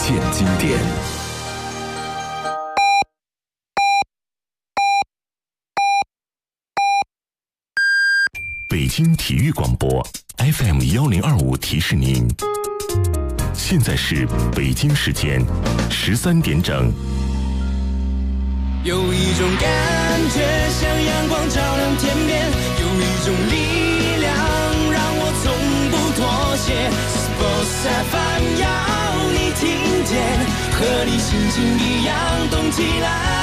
现经典。北京体育广播 FM 1025提示您，现在是北京时间13点整。 有一种感觉像阳光照亮天边，有一种力量让我从不妥协。Sports FM 要你听见，和你心情一样动起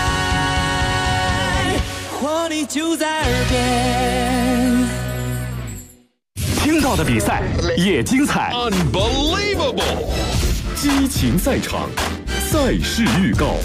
来，活力就在耳边。 听到的比赛也精彩 ，Unbelievable！ 激情赛场，赛事预告。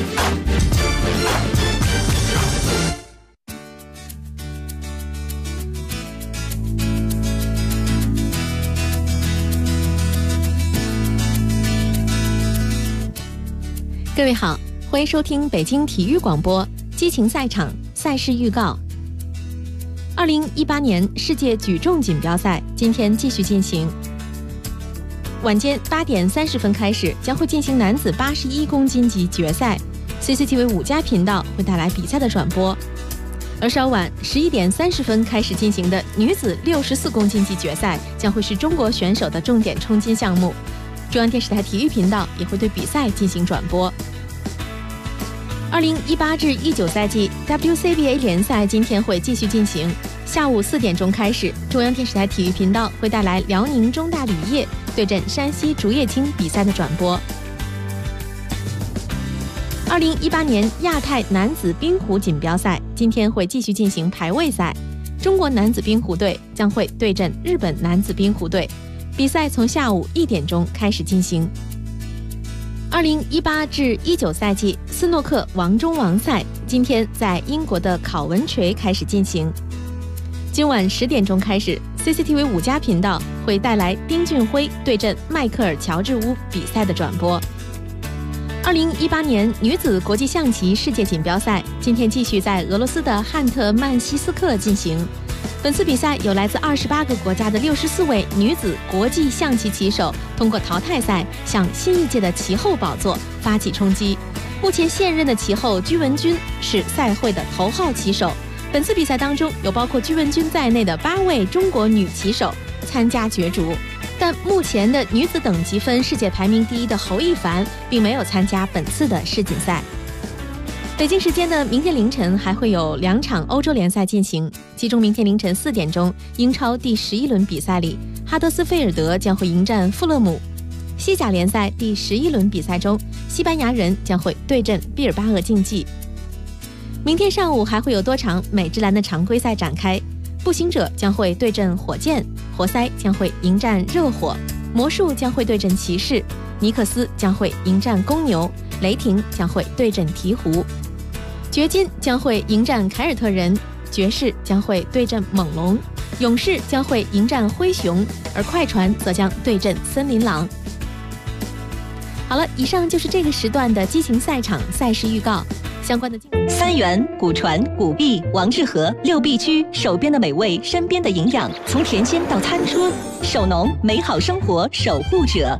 各位好，欢迎收听北京体育广播激情赛场赛事预告。2018年世界举重锦标赛今天继续进行，晚间8点30分开始将会进行男子81公斤级决赛 ，CCTV 5家频道会带来比赛的转播。而稍晚11点30分开始进行的女子64公斤级决赛将会是中国选手的重点冲金项目，中央电视台体育频道也会对比赛进行转播。2018至19赛季 WCBA 联赛今天会继续进行，下午4点钟开始，中央电视台体育频道会带来辽宁中大铝业对阵山西竹叶青比赛的转播。2018年亚太男子冰壶锦标赛今天会继续进行排位赛，中国男子冰壶队将会对阵日本男子冰壶队，比赛从下午1点钟开始进行。2018至19赛季斯诺克王中王赛今天在英国的考文垂开始进行。今晚10点钟开始 ，CCTV 5家频道会带来丁俊晖对阵迈克尔乔治乌比赛的转播。2018年女子国际象棋世界锦标赛今天继续在俄罗斯的汉特曼西斯克进行。本次比赛有来自28个国家的64位女子国际象棋棋手通过淘汰赛向新一届的棋后宝座发起冲击。目前现任的棋后居文君是赛会的头号棋手。本次比赛当中有包括居文君在内的8位中国女棋手参加角逐，但目前的女子等级分世界排名第1的侯亦凡并没有参加本次的世锦赛。北京时间的明天凌晨还会有2场欧洲联赛进行，其中明天凌晨4点钟，英超第11轮比赛里，哈德斯菲尔德将会迎战富勒姆；西甲联赛第11轮比赛中，西班牙人将会对阵毕尔巴鄂竞技。明天上午还会有多场美职篮的常规赛展开，步行者将会对阵火箭，活塞将会迎战热火，魔术将会对阵骑士，尼克斯将会迎战公牛，雷霆将会对阵鹈鹕。掘金将会迎战凯尔特人，爵士将会对阵猛龙，勇士将会迎战灰熊，而快船则将对阵森林狼。好了，以上就是这个时段的激情赛场赛事预告。相关的三元、古传、古币、王致和6必居，手边的美味，身边的营养，从田间到餐桌，守农，美好生活守护者。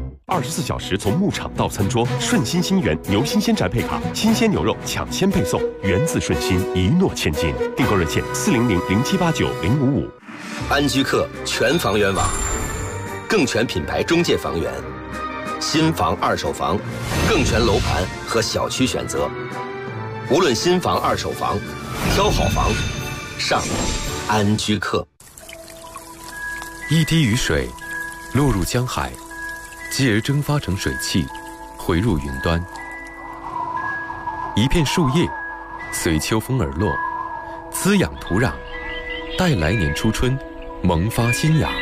24小时从牧场到餐桌，顺心新源牛新鲜宅配卡，新鲜牛肉抢先配送，源自顺心，一诺千金。订购热线400-0789-055。 安居客全房源网，更全品牌中介房源，新房、二手房，更全楼盘和小区选择。无论新房、二手房，挑好房，上安居客。 一滴雨水落入江海，继而蒸发成水汽，回入云端。一片树叶随秋风而落，滋养土壤，待来年初春萌发新芽。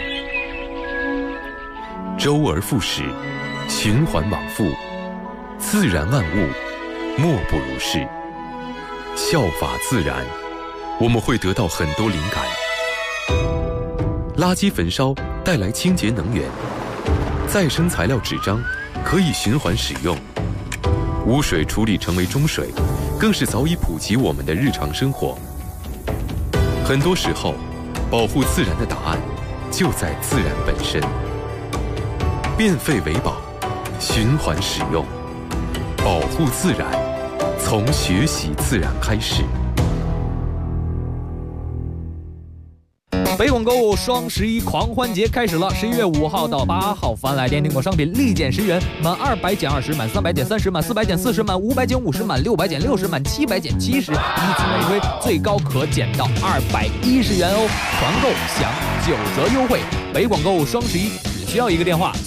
周而复始，循环往复，自然万物莫不如是。效法自然，我们会得到很多灵感。垃圾焚烧带来清洁能源，再生材料纸张可以循环使用，污水处理成为中水，更是早已普及我们的日常生活。很多时候，保护自然的答案就在自然本身。变废为宝， 循环使用，保护自然，从学习自然开始。 北广购物双11狂欢节开始了，11月5号到8号，凡来电订购商品立减10元，满200减20，满300减30，满400减40，满500减50，满600减60，满700减70，以此类推，最高可减到210元哦！团购享9折优惠。北广购物双11只需要一个电话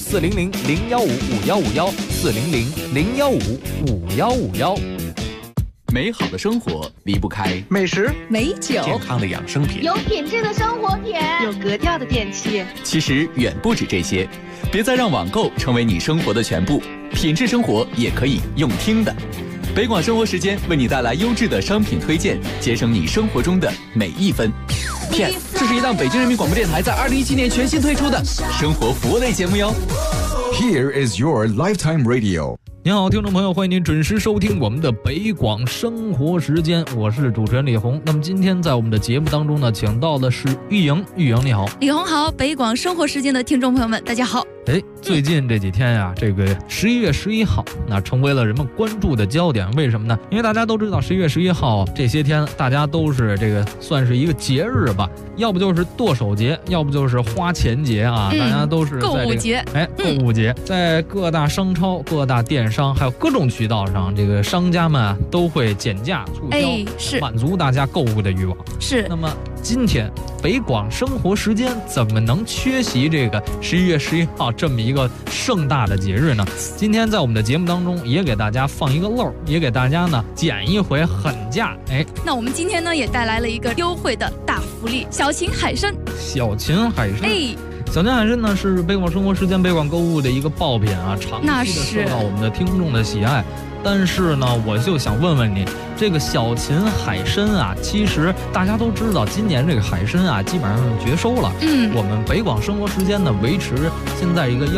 ：400-015-5151，400-015-5151。 美好的生活离不开美食、 美酒、 健康的养生品， 有品质的生活品， 有格调的电器。 其实远不止这些，别再让网购成为你生活的全部，品质生活也可以用听的。北广生活时间为你带来优质的商品推荐，节省你生活中的每一分。Yes， 这是一档北京人民广播电台在2017年全新推出的生活服务类节目哟。 Here is your lifetime radio。 您好，听众朋友，欢迎您准时收听我们的北广生活时间，我是主持人李红。那么今天在我们的节目当中呢，请到的是玉莹，玉莹你好。 李红好，北广生活时间的听众朋友们，大家好。 最近这几天呀，这个11月11号，那成为了人们关注的焦点。为什么呢？因为大家都知道11月11号这些天，大家都是这个算是一个节日吧，要不就是剁手节，要不就是花钱节啊，大家都是在购物节。 购物节，在各大商超、各大电商还有各种渠道上，这个商家们都会减价促销， 是满足大家购物的欲望。 是。 那么今天北广生活时间怎么能缺席这个11月11号这么一个盛大的节日呢？今天在我们的节目当中也给大家放一个漏，也给大家呢减一回狠价。 那我们今天呢也带来了一个优惠的大福利，小秦海参。 小秦海参。小秦海参呢是北广生活时间、北广购物的一个爆品啊，长期的受到我们的听众的喜爱。但是呢，我就想问问你，这个小秦海参啊，其实大家都知道，今年这个海参啊，基本上是绝收了。我们北广生活时间呢，维持现在一个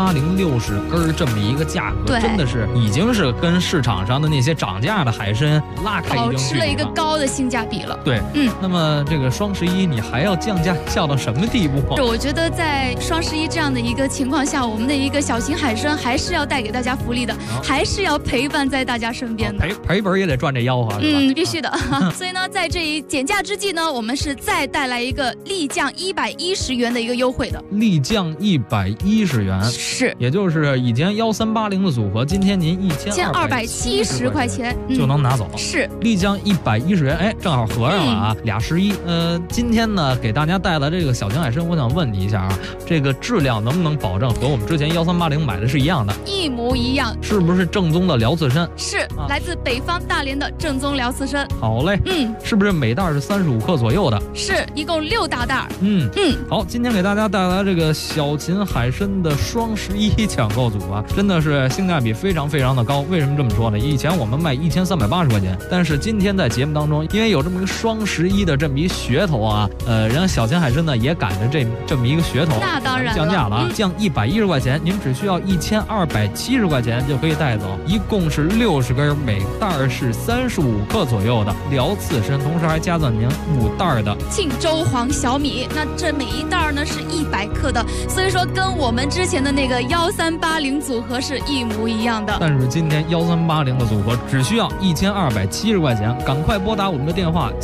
13806根这么一个价格，真的是已经是跟市场上的那些涨价的海参拉开一定距离了，保持了一个高的性价比了。 对，那么这个双11你还要降价降到什么地步？ 我觉得在双11这样的一个情况下，我们的一个小秦海参还是要带给大家福利的，还是要陪伴在大家身边的。 赔本也得赚这吆喝，是吧？ 必须的。所以呢，在这一减价之际呢，我们是再带来一个立降110元的一个优惠的。 立降110元， 是， 也就是以前1380的组合，今天您 1270块钱就能拿走。 是， 立降110元，正好合上了啊，俩11。今天呢，给大家带来这个小秦海参，我想问你一下啊，这个质量能不能保证和我们之前1380买的是一样的？ 一模一样。 是不是正宗的辽刺参？ 是，来自北方大连的正宗辽刺参。 好嘞，是不是每袋是35克左右的？ 是，一共6大袋。 好，今天给大家带来这个小秦海参的双11抢购组啊，真的是性价比非常非常的高。为什么这么说呢？以前我们卖1380块钱，但是今天在节目当中，因为有这么一个双11的这么一噱头啊，人家小秦海参呢也赶着这么一个噱头， 那当然降价了，降110块钱，您只需要1270块钱就可以带走，一共是60根，每袋是35克左右的辽刺参，同时还加赠您5袋的庆州黄小米。那这每一袋呢是100克的，所以说跟我们之前的那个1380组合是一模一样的。 但是今天1380的组合只需要1270块钱，赶快拨打我们的电话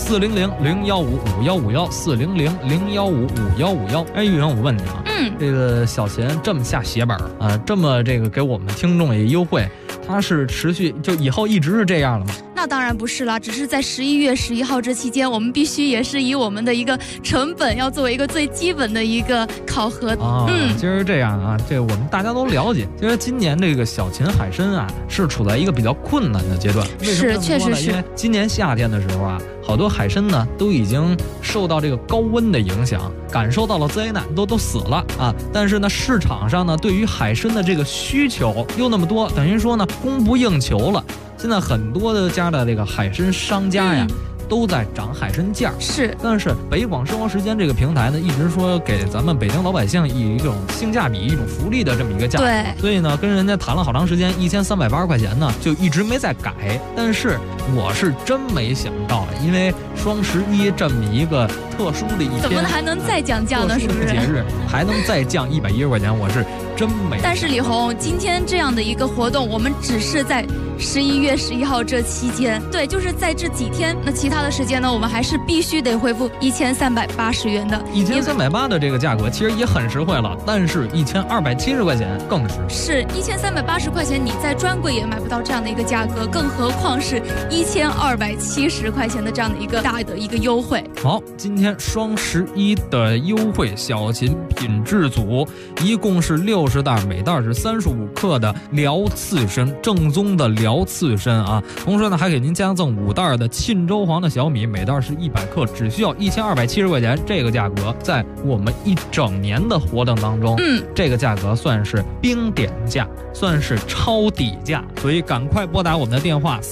400-015-5151，400-015-5151。玉莹，我问你啊，这个小秦这么下血本啊，这么这个给我们听众也优惠，它是持续就以后一直是这样了吗？ 那当然不是啦，只是在11月11号这期间，我们必须也是以我们的一个成本要作为一个最基本的一个考核。 其实这样啊，这个我们大家都了解。其实今年这个小秦海参啊，是处在一个比较困难的阶段。为什么这么说呢？ 确实是， 因为今年夏天的时候啊，好多海参呢都已经受到这个高温的影响，感受到了灾难，都死了啊。但是呢，市场上呢对于海参的这个需求又那么多，等于说呢供不应求了。现在很多的家的这个海参商家呀，都在涨海参价。 是， 但是北广生活时间这个平台呢，一直说给咱们北京老百姓以一种性价比、一种福利的这么一个价格。 对， 所以呢，跟人家谈了好长时间，1380块钱呢，就一直没再改。但是我是真没想到，因为双11这么一个特殊的一天， 怎么还能再降价呢？是不是？ 节日还能再降110块钱，我是真美。 但是李红，今天这样的一个活动，我们只是在11月11号这期间，对，就是在这几天。那其他的时间呢，我们还是必须得恢复1380元的。 1380的这个价格其实也很实惠了，但是1270块钱更是1380块钱，你在专柜也买不到这样的一个价格，更何况是1270块钱的这样的一个大的一个优惠。 好，今天双11的优惠，小秦品质组一共是60袋，每袋是35克的辽刺参，正宗的辽刺参啊。同时呢，还给您加赠5袋的沁州黄的小米，每袋是100克，只需要1270块钱。这个价格在我们一整年的活动当中，这个价格算是冰点价，算是超底价，所以赶快拨打我们的电话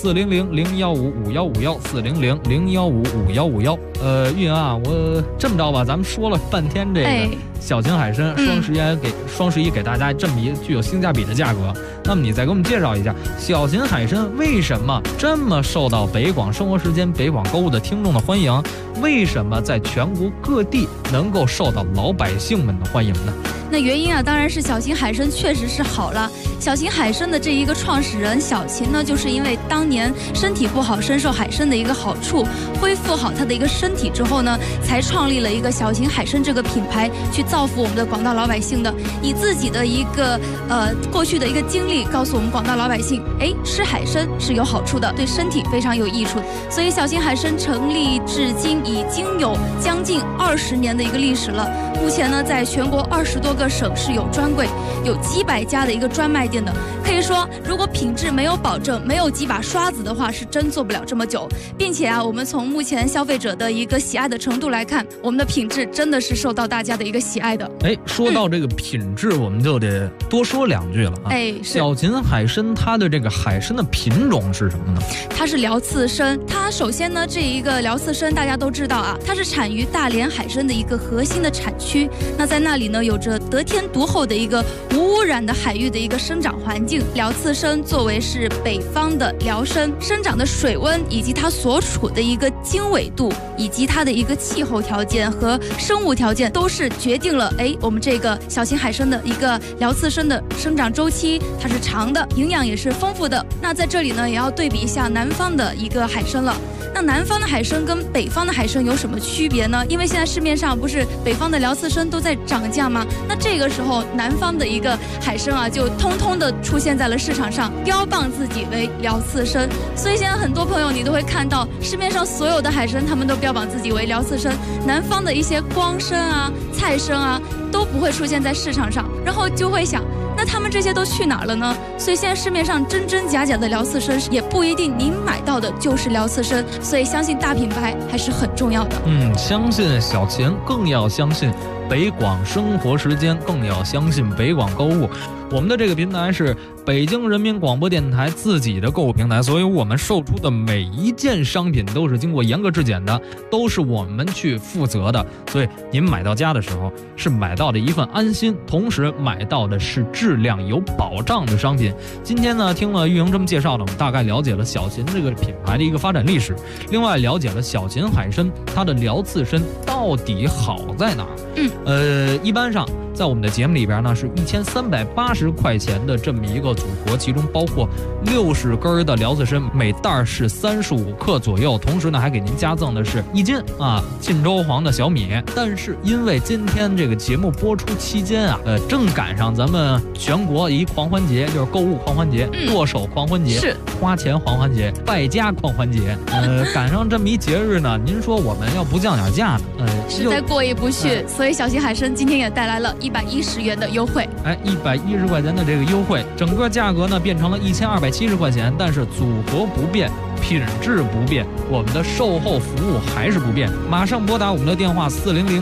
400-015-5151，400-015-5151。玉莹啊，我这么着吧，咱们说了半天这个小秦海参，双11给大家这么一具有性价比的价格，那么你再给我们介绍一下小秦海参为什么这么受到北广生活时间、北广购物的听众的欢迎？为什么在全国各地能够受到老百姓们的欢迎呢？ 那原因啊，当然是小秦海参确实是好了。小秦海参的这一个创始人小秦呢，就是因为当年身体不好，深受海参的一个好处，恢复好他的一个身体之后呢，才创立了一个小秦海参这个品牌，去造福我们的广大老百姓的。以自己的一个过去的一个经历，告诉我们广大老百姓，吃海参是有好处的，对身体非常有益处。所以小秦海参成立至今已经有将近20年的一个历史了。目前呢，在全国20多个省市有专柜，有几百家的一个专卖店的。可以说，如果品质没有保证，没有几把刷子的话，是真做不了这么久。并且啊，我们从目前消费者的一个喜爱的程度来看，我们的品质真的是受到大家的一个喜爱的。 说到这个品质，我们就得多说2句了啊。小秦海参它的这个海参的品种是什么呢？ 它是辽刺参。它首先呢，这一个辽刺参大家都知道啊，它是产于大连海参的一个核心的产区。那在那里呢，有着得天独厚的一个无污染的海域的一个生长环境。辽刺参作为是北方的辽参，生长的水温以及它所处的一个经纬度，以及它的一个气候条件和生物条件，都是决定了我们这个小秦海参的一个辽刺参的生长周期，它是长的，营养也是丰富的。那在这里呢，也要对比一下南方的一个海参了。那南方的海参跟北方的海参有什么区别呢？因为现在市面上不是北方的辽刺参都在涨价吗？那这个时候南方的一个海参啊，就通通的出现在了市场上，标榜自己为辽刺参。所以现在很多朋友你都会看到市面上所有的海参，他们都标榜自己为辽刺参，南方的一些光参啊、菜参啊都不会出现在市场上，然后就会想，那他们这些都去哪儿了呢？所以现在市面上真真假假的辽刺参也不一定您买到的就是辽刺参，所以相信大品牌还是很重要的。 相信小秦，更要相信北广生活时间，更要相信北广购物。我们的这个平台是北京人民广播电台自己的购物平台，所以我们售出的每一件商品都是经过严格质检的，都是我们去负责的。所以您买到家的时候是买到的一份安心，同时买到的是质量有保障的商品。今天呢，听了玉莹这么介绍呢，我们大概了解了小秦这个品牌的一个发展历史，另外了解了小秦海参它的辽刺参到底好在哪儿。一般上在我们的节目里边呢，是1380块钱的这么一个组合，其中包括60根的辽刺参，每袋是35克左右，同时呢还给您加赠的是1斤沁州黄的小米。但是因为今天这个节目播出期间正赶上咱们全国一狂欢节，就是购物狂欢节、剁手狂欢节、花钱狂欢节、败家狂欢节，赶上这么一节日呢，您说我们要不降点价呢， 实在过意不去。所以小秦海参今天也带来了110元的优惠 ，110块钱的这个优惠，整个价格呢变成了1270块钱，但是组合不变，品质不变，我们的售后服务还是不变。马上拨打我们的电话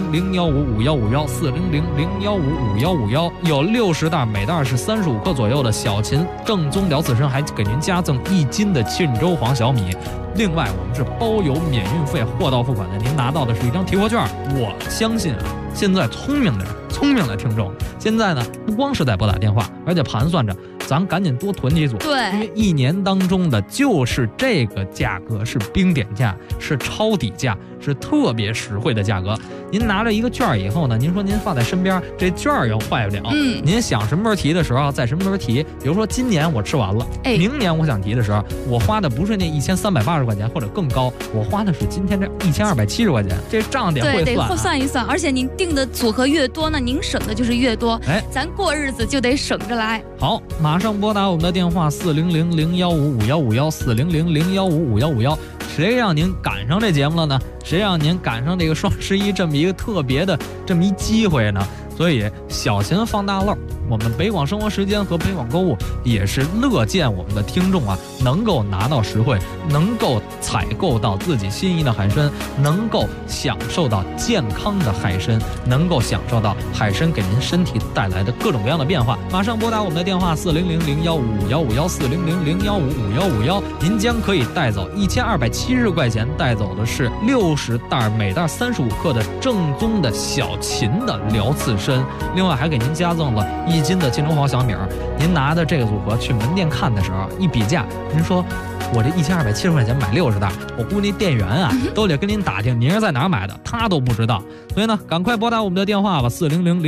400-015-5151，400-015-5151，有60袋，每袋是35克左右的小秦正宗辽刺参，还给您加赠1斤的沁州黄小米。另外我们是包邮免运费，货到付款的，您拿到的是一张提货券。我相信现在聪明的听众现在呢，不光是在拨打电话，而且盘算着咱赶紧多囤几组。 对， 因为一年当中的就是这个价格是冰点价，是抄底价，是特别实惠的价格。您拿着一个券以后呢，您说您放在身边，这券又坏不了。您想什么时候提的时候，在什么时候提。比如说今年我吃完了，明年我想提的时候，我花的不是那1380块钱或者更高，我花的是今天这1270块钱，这账得会算。 对，得算一算。而且您定的组合越多呢，您省的就是越多。咱过日子就得省着来。 好，马上拨打我们的电话400-015-5151，400-015-5151。谁让您赶上这节目了呢？谁让您赶上这个双11这么一个特别的这么一机会呢？所以小钱放大漏，我们北广生活时间和北广购物也是乐见我们的听众啊能够拿到实惠，能够采购到自己心仪的海参，能够享受到健康的海参，能够享受到海参给您身体带来的各种各样的变化。马上拨打我们的电话400-015-5151，400-015-5151，您将可以带走1270块钱，带走的是60袋，每袋35克的正宗的小秦的辽刺参。另外还给您加赠了1斤的金龙黄小米。您拿的这个组合去门店看的时候一比价，您说我这1270块钱买60袋，我估计店员啊都得跟您打听您是在哪儿买的，他都不知道。所以呢，赶快拨打我们的电话吧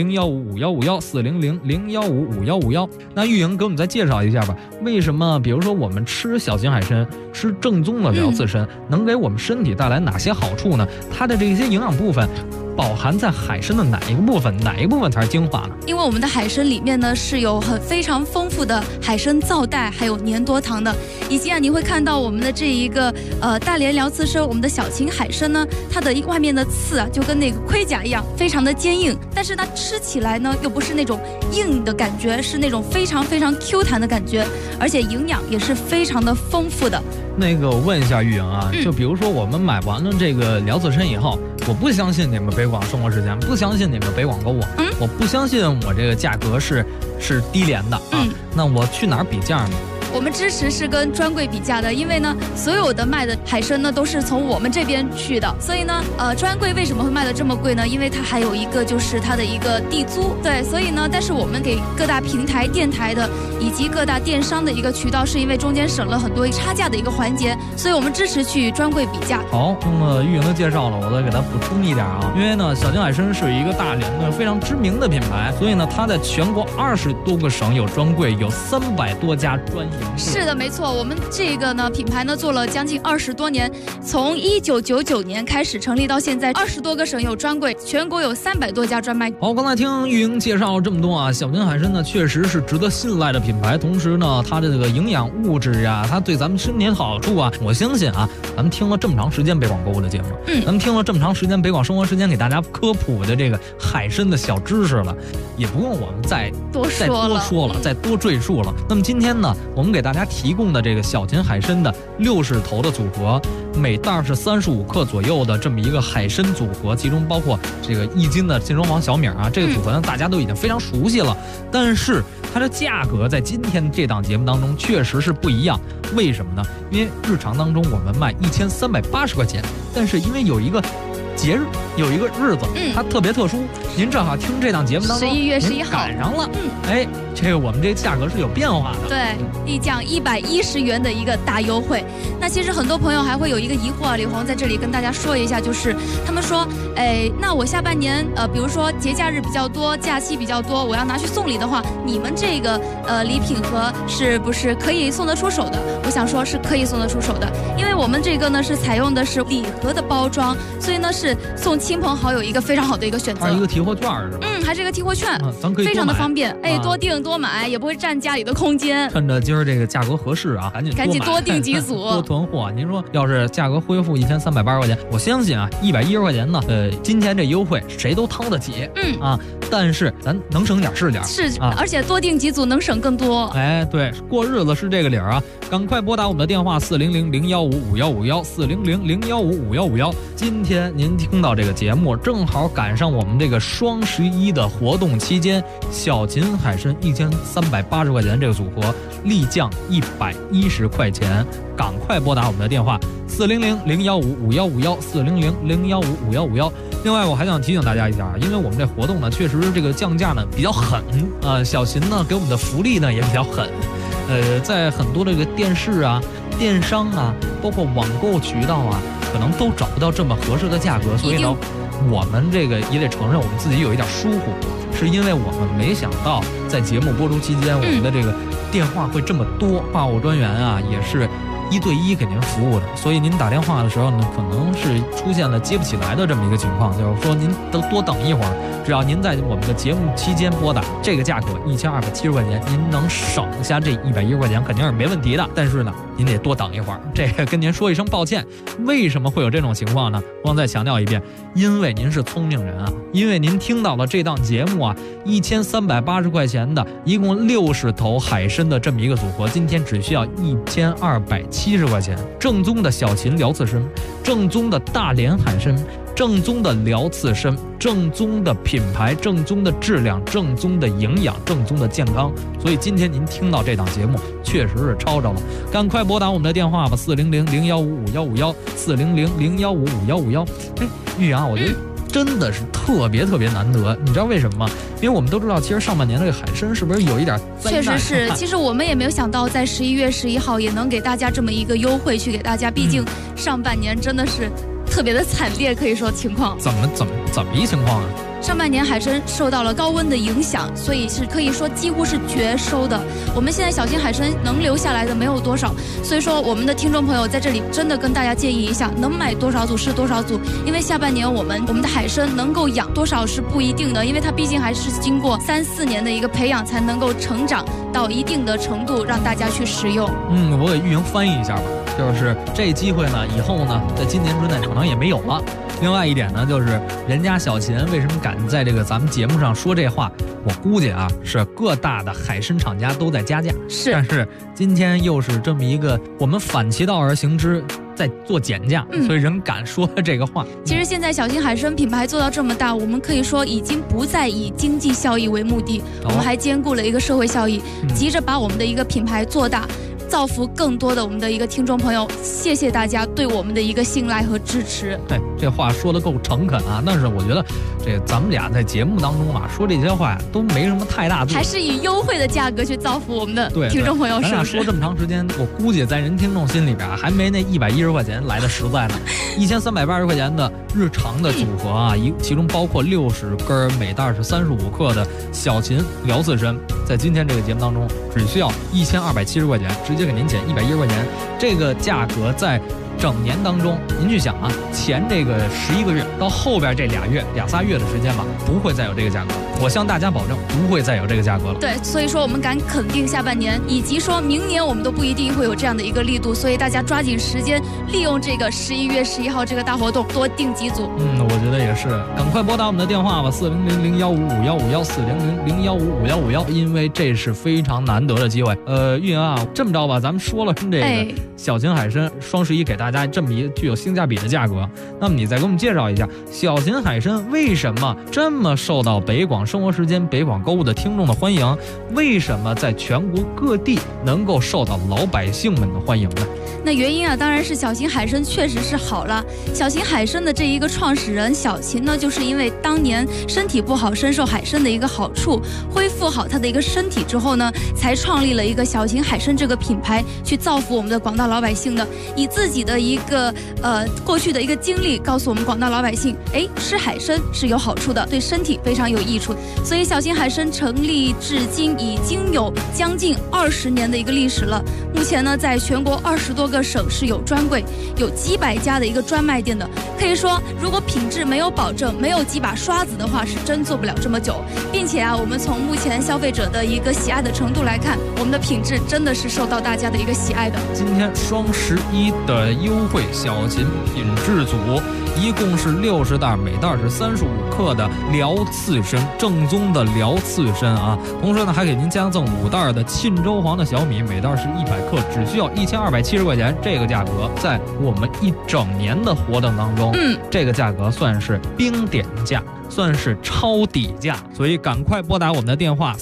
，400-015-5151，400-015-5151。那玉莹给我们再介绍一下吧，为什么比如说我们吃小型海参，吃正宗的辽刺参，能给我们身体带来哪些好处呢？它的这些营养部分饱含在海参的哪一个部分？哪一个部分才是精华呢？ 因为我们的海参里面呢是有非常丰富的海参皂带，还有粘多糖的，以及你会看到我们的这一个大连辽刺参，我们的小秦海参呢，它的外面的刺就跟那个盔甲一样，非常的坚硬，但是它吃起来呢又不是那种硬的感觉，是那种非常非常 Q 弹的感觉，而且营养也是非常的丰富的。 那个我问一下玉莹啊，就比如说我们买完了这个辽刺参以后，我不相信你们北广生活时间，不相信你们北广购物，我不相信我这个价格是低廉的啊，那我去哪儿比价呢？ 我们支持是跟专柜比价的，因为呢，所有的卖的海参呢都是从我们这边去的，所以呢，专柜为什么会卖的这么贵呢？因为它还有一个就是它的一个地租，对，所以呢，但是我们给各大平台、电台的以及各大电商的一个渠道，是因为中间省了很多差价的一个环节，所以我们支持去专柜比价。 好，那么玉莹的介绍了，我再给它补充一点啊，因为呢，小秦海参是一个大连的非常知名的品牌，所以呢，它在全国20多个省有专柜，有300多家专营。 是的，没错，我们这个呢品牌呢做了将近20多年，从1999年开始成立到现在，20多个省有专柜，全国有300多家专卖。 好，刚才听玉莹介绍了这么多啊，小秦海参呢确实是值得信赖的品牌，同时呢，它的这个营养物质呀，它对咱们身体的好处啊，我相信啊，咱们听了这么长时间北广购物的节目，咱们听了这么长时间北广生活时间给大家科普的这个海参的小知识了，也不用我们再多说了，再多赘述了。那么今天呢，我们给大家提供的这个小秦海参的60头的组合，每袋是35克左右的这么一个海参组合，其中包括这个1斤的金龙黄小米啊，这个组合呢大家都已经非常熟悉了，但是它的价格在今天这档节目当中确实是不一样。为什么呢？因为日常当中我们卖1380块钱，但是因为有一个节日，有一个日子，它特别特殊，您正好听这档节目当中 11月11号赶上了，这个我们这价格是有变化的， 对，立降110元的一个大优惠。那其实很多朋友还会有一个疑惑，李红在这里跟大家说一下，就是他们说，那我下半年比如说节假日比较多，假期比较多，我要拿去送礼的话，你们这个礼品盒是不是可以送得出手的？我想说是可以送得出手的，因为我们这个呢是采用的是礼盒的包装，所以呢是送亲朋好友一个非常好的一个选择。 还是一个提货券是吧？ 还是一个提货券， 咱可以非常的方便，多订多买，也不会占家里的空间。 趁着今儿这个价格合适啊，赶紧多订几组， 多囤货。您说要是价格恢复1380块钱，我相信啊，110块钱呢，今天这优惠谁都掏得起，但是咱能省点是点， 而且多订几组能省更多。 对，过日子是这个理儿啊，赶快拨打我们的电话400-015-5151，400-015-5151。今天您听到这个节目，正好赶上我们这个双11的活动期间，小秦海参1380块钱这个组合立降110块钱，赶快拨打我们的电话400-015-5151，400-015-5151。 另外我还想提醒大家一下，因为我们这活动呢确实这个降价呢比较狠啊，小秦呢给我们的福利呢也比较狠，在很多这个电视啊、电商啊，包括网购渠道啊，可能都找不到这么合适的价格，所以呢，我们这个也得承认我们自己有一点疏忽，是因为我们没想到在节目播出期间，我们的这个电话会这么多，话务专员啊也是1对1给您服务的，所以您打电话的时候呢，可能是出现了接不起来的这么一个情况，就是说您都多等一会儿，只要您在我们的节目期间拨打，这个价格1270块钱，您能省下这110块钱肯定是没问题的。但是呢，您得多等一会儿，这个跟您说一声抱歉。为什么会有这种情况呢？我再强调一遍，因为您是聪明人啊，因为您听到了这档节目啊，1380块钱的，一共60头海参的这么一个组合，今天只需要1270块钱，正宗的小秦辽刺参，正宗的大连海参，正宗的辽刺参，正宗的品牌，正宗的质量，正宗的营养，正宗的健康。所以今天您听到这档节目确实是抄着了，赶快拨打我们的电话吧，400-015-5151，400-015-5151。玉阳，我觉得真的是特别难得，你知道为什么吗？因为我们都知道，其实上半年这个海参是不是有一点灾难？ 确实是，其实我们也没有想到，在11月11号也能给大家这么一个优惠，去给大家，毕竟上半年真的是特别的惨烈，可以说情况。 怎么一情况啊？ 上半年海参受到了高温的影响，所以是可以说几乎是绝收的。我们现在小秦海参能留下来的没有多少，所以说我们的听众朋友在这里真的跟大家建议一下，能买多少组是多少组，因为下半年我们的海参能够养多少是不一定的，因为它毕竟还是经过3-4年的一个培养才能够成长到一定的程度，让大家去食用。 我给玉莹翻译一下吧，就是这机会呢，以后呢，在今年之内可能也没有了。另外一点呢，就是人家小秦为什么敢在这个咱们节目上说这话，我估计啊，是各大的海参厂家都在加价，但是今天又是这么一个我们反其道而行之，在做减价，所以人敢说这个话。 其实现在小秦海参品牌做到这么大，我们可以说已经不再以经济效益为目的，我们还兼顾了一个社会效益，急着把我们的一个品牌做大，造福更多的我们的一个听众朋友。谢谢大家对我们的一个信赖和支持。 对，这话说得够诚恳啊！但是我觉得这咱们俩在节目当中啊说这些话都没什么太大作用， 还是以优惠的价格去造福我们的听众朋友。 咱俩说这么长时间，我估计在人听众心里边还没那110块钱来的实在呢。1380块钱的日常的组合啊，其中包括60根，每袋是35克的小秦辽刺参，在今天这个节目当中只需要1270块钱，直接给您减110块钱。这个价格在整年当中，您去想啊，前这个11个月到后边这2-3月的时间吧，不会再有这个价格。我向大家保证，不会再有这个价格了。 对，所以说我们敢肯定下半年，以及说明年我们都不一定会有这样的一个力度，所以大家抓紧时间，利用这个11月11号这个大活动，多订几组。 我觉得也是，赶快拨打我们的电话吧，400-015-5151，400-015-5151，因为这是非常难得的机会。运营啊，这么着吧，咱们说了这个小秦海参双11给大家这么一具有性价比的价格，那么你再给我们介绍一下小秦海参为什么这么受到北广生活时间、北广购物的听众的欢迎？为什么在全国各地能够受到老百姓们的欢迎呢？ 那原因啊，当然是小秦海参确实是好了。小秦海参的这一个创始人小秦呢，就是因为当年身体不好，深受海参的一个好处，恢复好他的一个身体之后呢，才创立了一个小秦海参这个品牌，去造福我们的广大老百姓的。以自己的一个过去的一个经历，告诉我们广大老百姓，吃海参是有好处的，对身体非常有益处。所以小秦海参成立至今已经有将近20年的一个历史了。目前呢，在全国20多个省市有专柜，有几百家的一个专卖店的。可以说，如果品质没有保证，没有几把刷子的话，是真做不了这么久。并且啊，我们从目前消费者的一个喜爱的程度来看，我们的品质真的是受到大家的一个喜爱的。 今天双11的优惠小秦品质组，一共是60袋，每袋是35克的辽刺参，正宗的辽刺参啊。同时呢，还给您加赠5袋的沁州黄的小米，每袋是100克，只需要1270块钱。这个价格在我们一整年的活动当中，这个价格算是冰点价。 算是超底价，所以赶快拨打我们的电话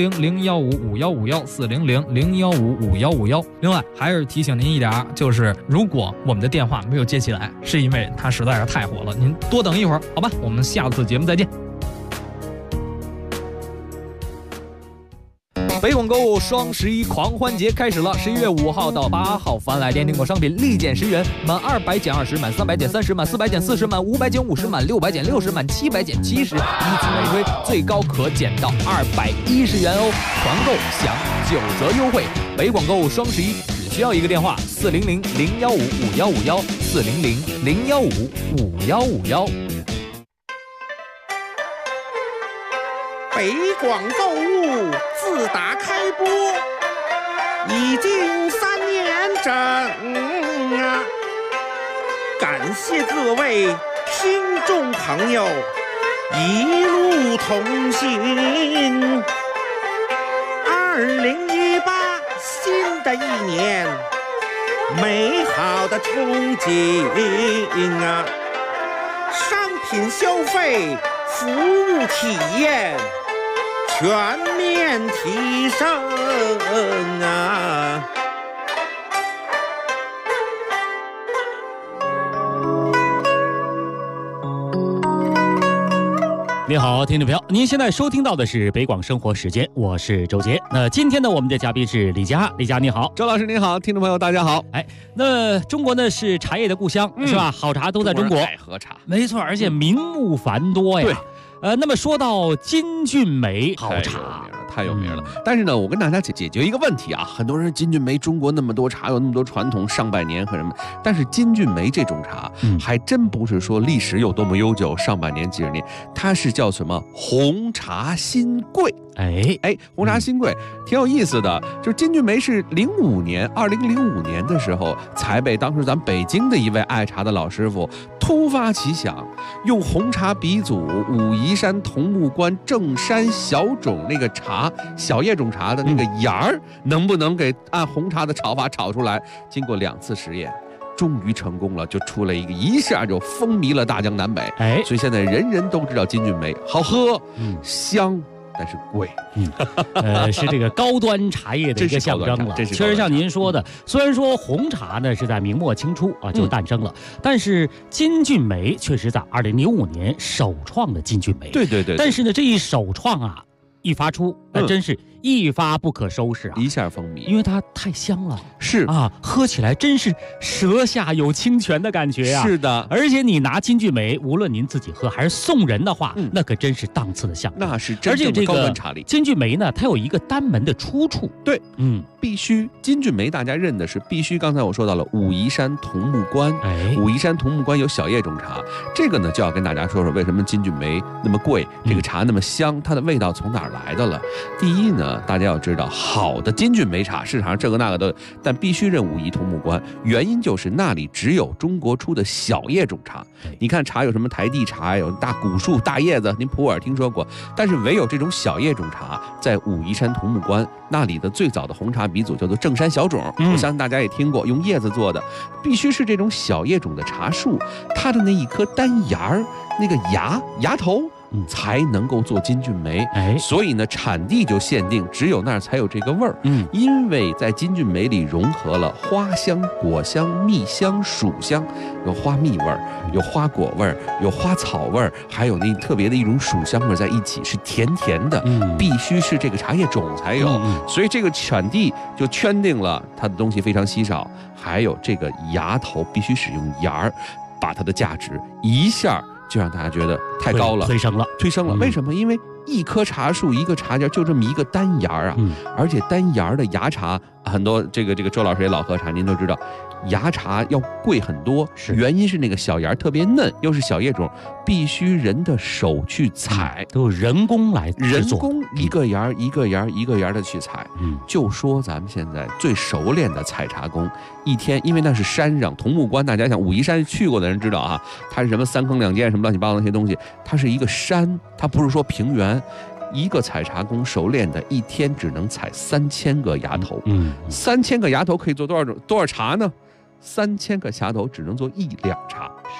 400-015-5151，400-015-5151。另外还是提醒您一点，就是如果我们的电话没有接起来，是因为它实在是太火了，您多等一会儿，好吧？我们下次节目再见。北广购物双11狂欢节开始了，11月5号到8号，凡来电订购商品立减10元，满200减20，满300减30，满400减40，满500减50，满600减60，满700减70，以此类推，最高可减到210元哦！团购享9折优惠。北广购物双11只需要一个电话：400-015-5151，400-015-5151。 北广购物自打开播已经3年整啊！感谢各位听众朋友一路同行。2018新的一年，美好的憧憬啊！商品消费，服务体验全面提升啊！ 你好，听众朋友，您现在收听到的是北广生活时间，我是周杰。那今天呢，我们的嘉宾是李佳，李佳你好， 周老师你好，听众朋友大家好。 哎，那中国呢是茶叶的故乡，是吧？好茶都在中国， 爱喝茶， 没错，而且名目繁多呀。 对。 那么说到金骏眉好茶， 太有名了。但是呢，我跟大家解决一个问题啊，很多人金骏眉中国那么多茶，有那么多传统，上百年和什么，但是金骏眉这种茶，还真不是说历史有多么悠久，上百年几十年，它是叫什么红茶新贵。红茶新贵挺有意思的，就是金骏眉是2005年的时候，才被当时咱北京的一位爱茶的老师傅突发奇想，用红茶鼻祖武夷山桐木关正山小种那个茶，小叶种茶的那个芽儿，能不能给按红茶的炒法炒出来？经过2次实验，终于成功了，就出了一下就风靡了大江南北。所以现在人人都知道金骏眉好喝，香。但是贵， 是这个高端茶叶的一个象征了。确实像您说的，虽然说红茶呢是在明末清初啊就诞生了，但是金骏眉确实在2005年首创的金骏眉。 对。 但是呢，这一首创啊，一发出，那真是一发不可收拾啊， 一下风靡， 因为它太香了。 是啊，喝起来真是舌下有清泉的感觉啊。 是的， 而且你拿金骏眉，无论您自己喝还是送人的话，那可真是档次的象征。 那是真正的高端茶礼。 金骏眉呢，它有一个单门的出处。 对，必须金骏眉大家认的是必须。刚才我说到了武夷山桐木关，武夷山桐木关有小叶种茶，这个呢就要跟大家说说为什么金骏眉那么贵，这个茶那么香，它的味道从哪儿来的了。第一呢，大家要知道，好的金骏眉茶市场上这个那个都有，但必须认武夷桐木关，原因就是那里只有中国出的小叶种茶。你看茶有什么台地茶，有大古树大叶子，您普洱听说过，但是唯有这种小叶种茶在武夷山桐木关那里的最早的红茶鼻祖叫做正山小种，我相信大家也听过，用叶子做的，必须是这种小叶种的茶树，它的那一颗单芽儿，那个芽头才能够做金骏眉。所以呢，产地就限定只有那儿才有这个味儿。因为在金骏眉里融合了花香、果香、蜜香、薯香，有花蜜味儿，有花果味儿，有花草味儿，还有那特别的一种薯香味儿在一起，是甜甜的。必须是这个茶叶种才有。所以这个产地就圈定了它的东西非常稀少，还有这个芽头必须使用芽儿，把它的价值一下就让大家觉得太高了， 推升了。 为什么？因为一棵茶树一个茶尖就这么一个单芽啊，而且单芽的芽茶很多，这个周老师也老喝茶，您都知道，芽茶要贵很多，原因是那个小芽特别嫩，又是小叶种，必须人的手去采， 都有人工来制作， 人工一个芽一个芽的去采。就说咱们现在最熟练的采茶工，一天，因为那是山上桐木关，大家想武夷山去过的人知道啊，它是什么3坑2涧什么乱七八糟那些东西，它是一个山，它不是说平原。一个采茶工熟练的，一天只能采3000个芽头。3000个芽头可以做多少茶呢？3000个芽头只能做1两茶。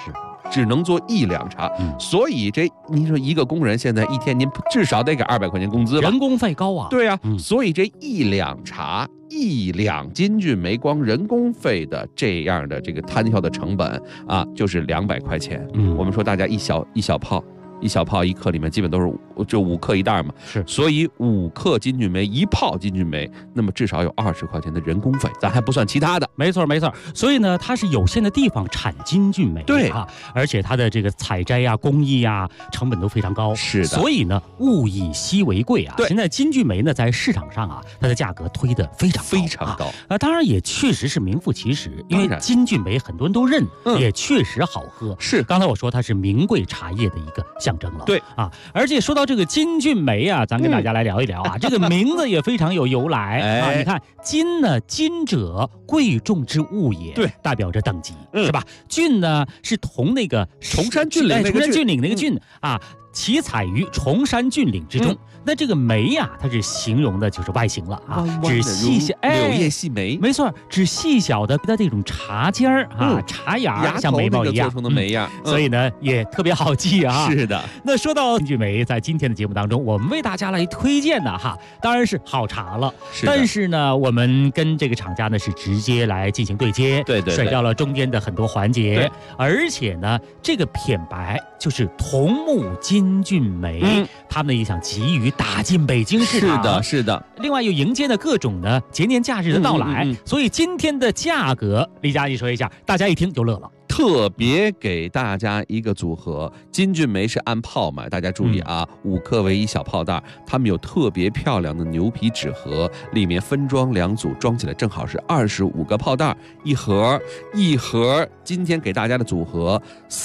只能做1两茶。所以这您说一个工人现在一天您至少得给200块钱工资吧？ 人工费高啊。 对啊，所以这1两茶1两金骏眉光人工费的这样的这个摊销的成本啊，就是200块钱。我们说大家一小泡1克里面基本都是就5克1袋嘛， 是， 所以5克金骏眉1泡金骏眉，那么至少有20块钱的人工费，咱还不算其他的。 没错。所以呢，它是有限的地方产金骏眉， 对啊，而且它的这个采摘啊、工艺啊成本都非常高， 是的。 所以呢，物以稀为贵啊。 对， 现在金骏眉呢，在市场上啊，它的价格推得非常高。当然也确实是名副其实，因为金骏眉很多人都认，也确实好喝。 是， 刚才我说它是名贵茶叶的一个象征了。 对啊，而且说到这个金骏眉啊，咱跟大家来聊一聊啊，这个名字也非常有由来啊。你看金呢，金者贵重之物也， 对， 代表着等级，是吧？骏呢是同那个崇山峻岭那个峻啊。其采于崇山峻岭之中，那这个眉呀，它是形容的就是外形了啊，只细小， 柳叶细眉， 没错，只细小的这种茶尖儿啊，茶芽像眉毛一样做成的眉样， 所以呢也特别好记啊。 是的。 那说到金骏眉，在今天的节目当中，我们为大家来推荐的哈，当然是好茶了。但是呢，我们跟这个厂家呢是直接来进行对接， 对， 省掉了中间的很多环节，而且呢，这个品牌就是桐木金骏眉，他们也想急于打进北京市场， 是的。 另外又迎接了各种的节年假日的到来，所以今天的价格，李佳你说一下，大家一听就乐了。 特别给大家一个组合，金骏眉是按泡买，大家注意啊，5克为1小泡袋，他们有特别漂亮的牛皮纸盒，里面分装2组，装起来正好是25个泡袋一盒。今天给大家的组合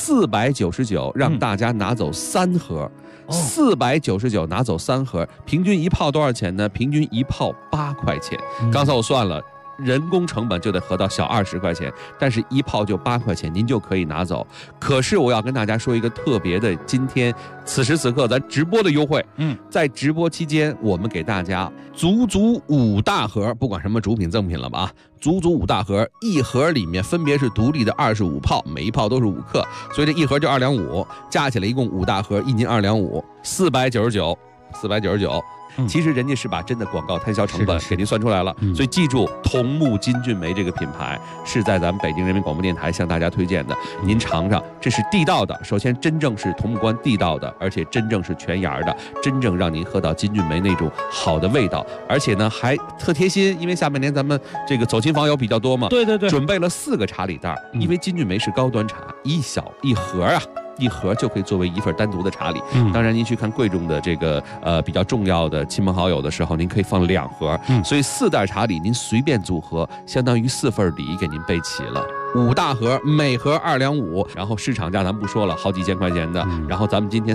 499，让大家拿走3盒。499拿走3盒，平均1泡多少钱呢？平均1泡8块钱。刚才我算了。人工成本就得合到小20块钱，但是1泡就8块钱，您就可以拿走。可是我要跟大家说一个特别的，今天此时此刻咱直播的优惠。在直播期间，我们给大家足5大盒，不管什么主品赠品了吧，足5大盒，一盒里面分别是独立的25泡，每一泡都是5克，所以这一盒就2两5，加起来一共5大盒，一斤2两5，499。其实人家是把真的广告摊销成本给您算出来了，所以记住，桐木金骏眉这个品牌是在咱们北京人民广播电台向大家推荐的，您尝尝，这是地道的。首先，真正是桐木关地道的，而且真正是全芽的，真正让您喝到金骏眉那种好的味道，而且呢还特贴心，因为下半年咱们这个走亲访友比较多嘛， 对， 准备了4个茶礼袋，因为金骏眉是高端茶，一盒啊。一盒就可以作为一份单独的茶礼。当然您去看贵重的这个比较重要的亲朋好友的时候，您可以放2盒。所以4袋茶礼您随便组合，相当于4份礼给您备齐了。5大盒，每盒2两5，然后市场价咱不说了，好几千块钱的。然后咱们今天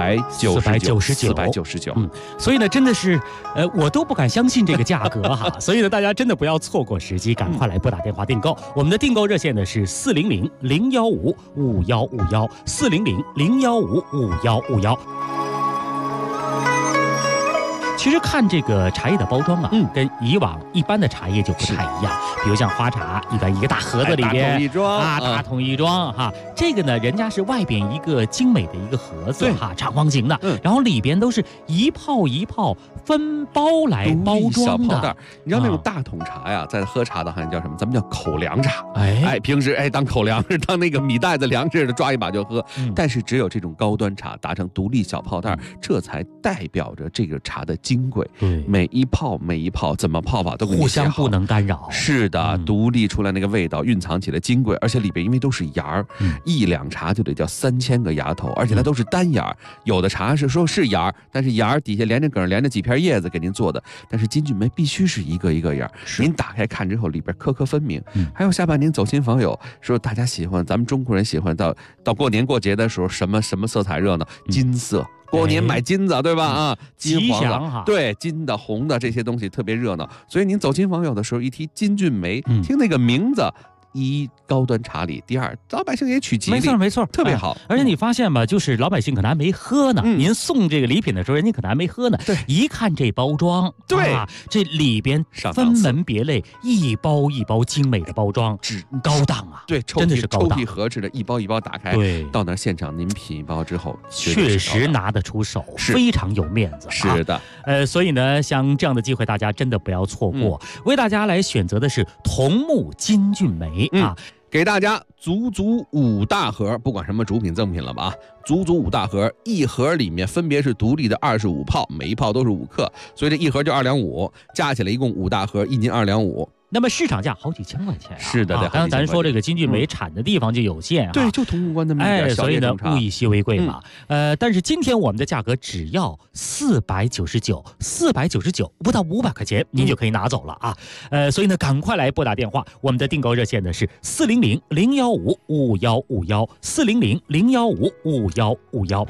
499， 所以呢，真的是，我都不敢相信这个价格哈。所以呢，大家真的不要错过时机，赶快来拨打电话订购。我们的订购热线呢是400-015-5151，400-015-5151。其实看这个茶叶的包装啊，跟以往一般的茶叶就不太一样。比如像花茶，一般一个大盒子里边大桶一装哈。这个呢，人家是外边一个精美的一个盒子哈，长方形的，然后里边都是一泡一泡分包来包装的小泡袋。你知道那种大桶茶呀，在喝茶的好像叫什么？咱们叫口粮茶。平时当口粮食，当那个米袋子粮食的抓一把就喝。但是只有这种高端茶打成独立小泡袋，这才代表着这个茶的金贵。每一泡怎么泡法都互相不能干扰。 是的，独立出来那个味道蕴藏起来金贵，而且里边因为都是芽儿，1两茶就得叫3000个芽头，而且它都是单芽。有的茶是说是芽，但是芽底下连着梗连着几片叶子给您做的，但是金骏眉必须是一个一个芽。您打开看之后，里边颗颗分明。还有下半年走亲访友，说大家喜欢，咱们中国人喜欢到过年过节的时候，什么色彩热闹，金色。过年买金子，对吧？金黄的，对，金的、红的这些东西特别热闹。所以您走亲访友的时候，一提金骏眉，听那个名字， 一高端茶礼，第二老百姓也取吉利， 没错， 特别好。 而且你发现吧，就是老百姓可能还没喝呢，您送这个礼品的时候，人家可能还没喝呢。 对， 一看这包装， 对， 这里边分门别类，一包一包精美的包装，高档啊， 对， 真的是高档， 抽屉盒制的，一包一包打开， 对， 到那现场您品一包之后， 确实拿得出手，非常有面子。 是的， 所以呢，像这样的机会，大家真的不要错过。为大家来选择的是桐木金骏眉啊。 给大家足足5大盒，不管什么主品赠品了吧，足足5大盒，一盒里面分别是独立的25泡，每一泡都是5克，所以这一盒就2两5，加起来一共5大盒，一斤2两5。 那么市场价好几千块钱啊！ 是的， 刚才咱说这个金骏眉产的地方就有限啊， 对，就桐木关那么一点小叶种茶， 所以呢，物以稀为贵嘛。但是今天我们的价格只要499，不到500块钱，您就可以拿走了啊。所以呢，赶快来拨打电话，我们的订购热线呢是400-015-5151，400-015-5151。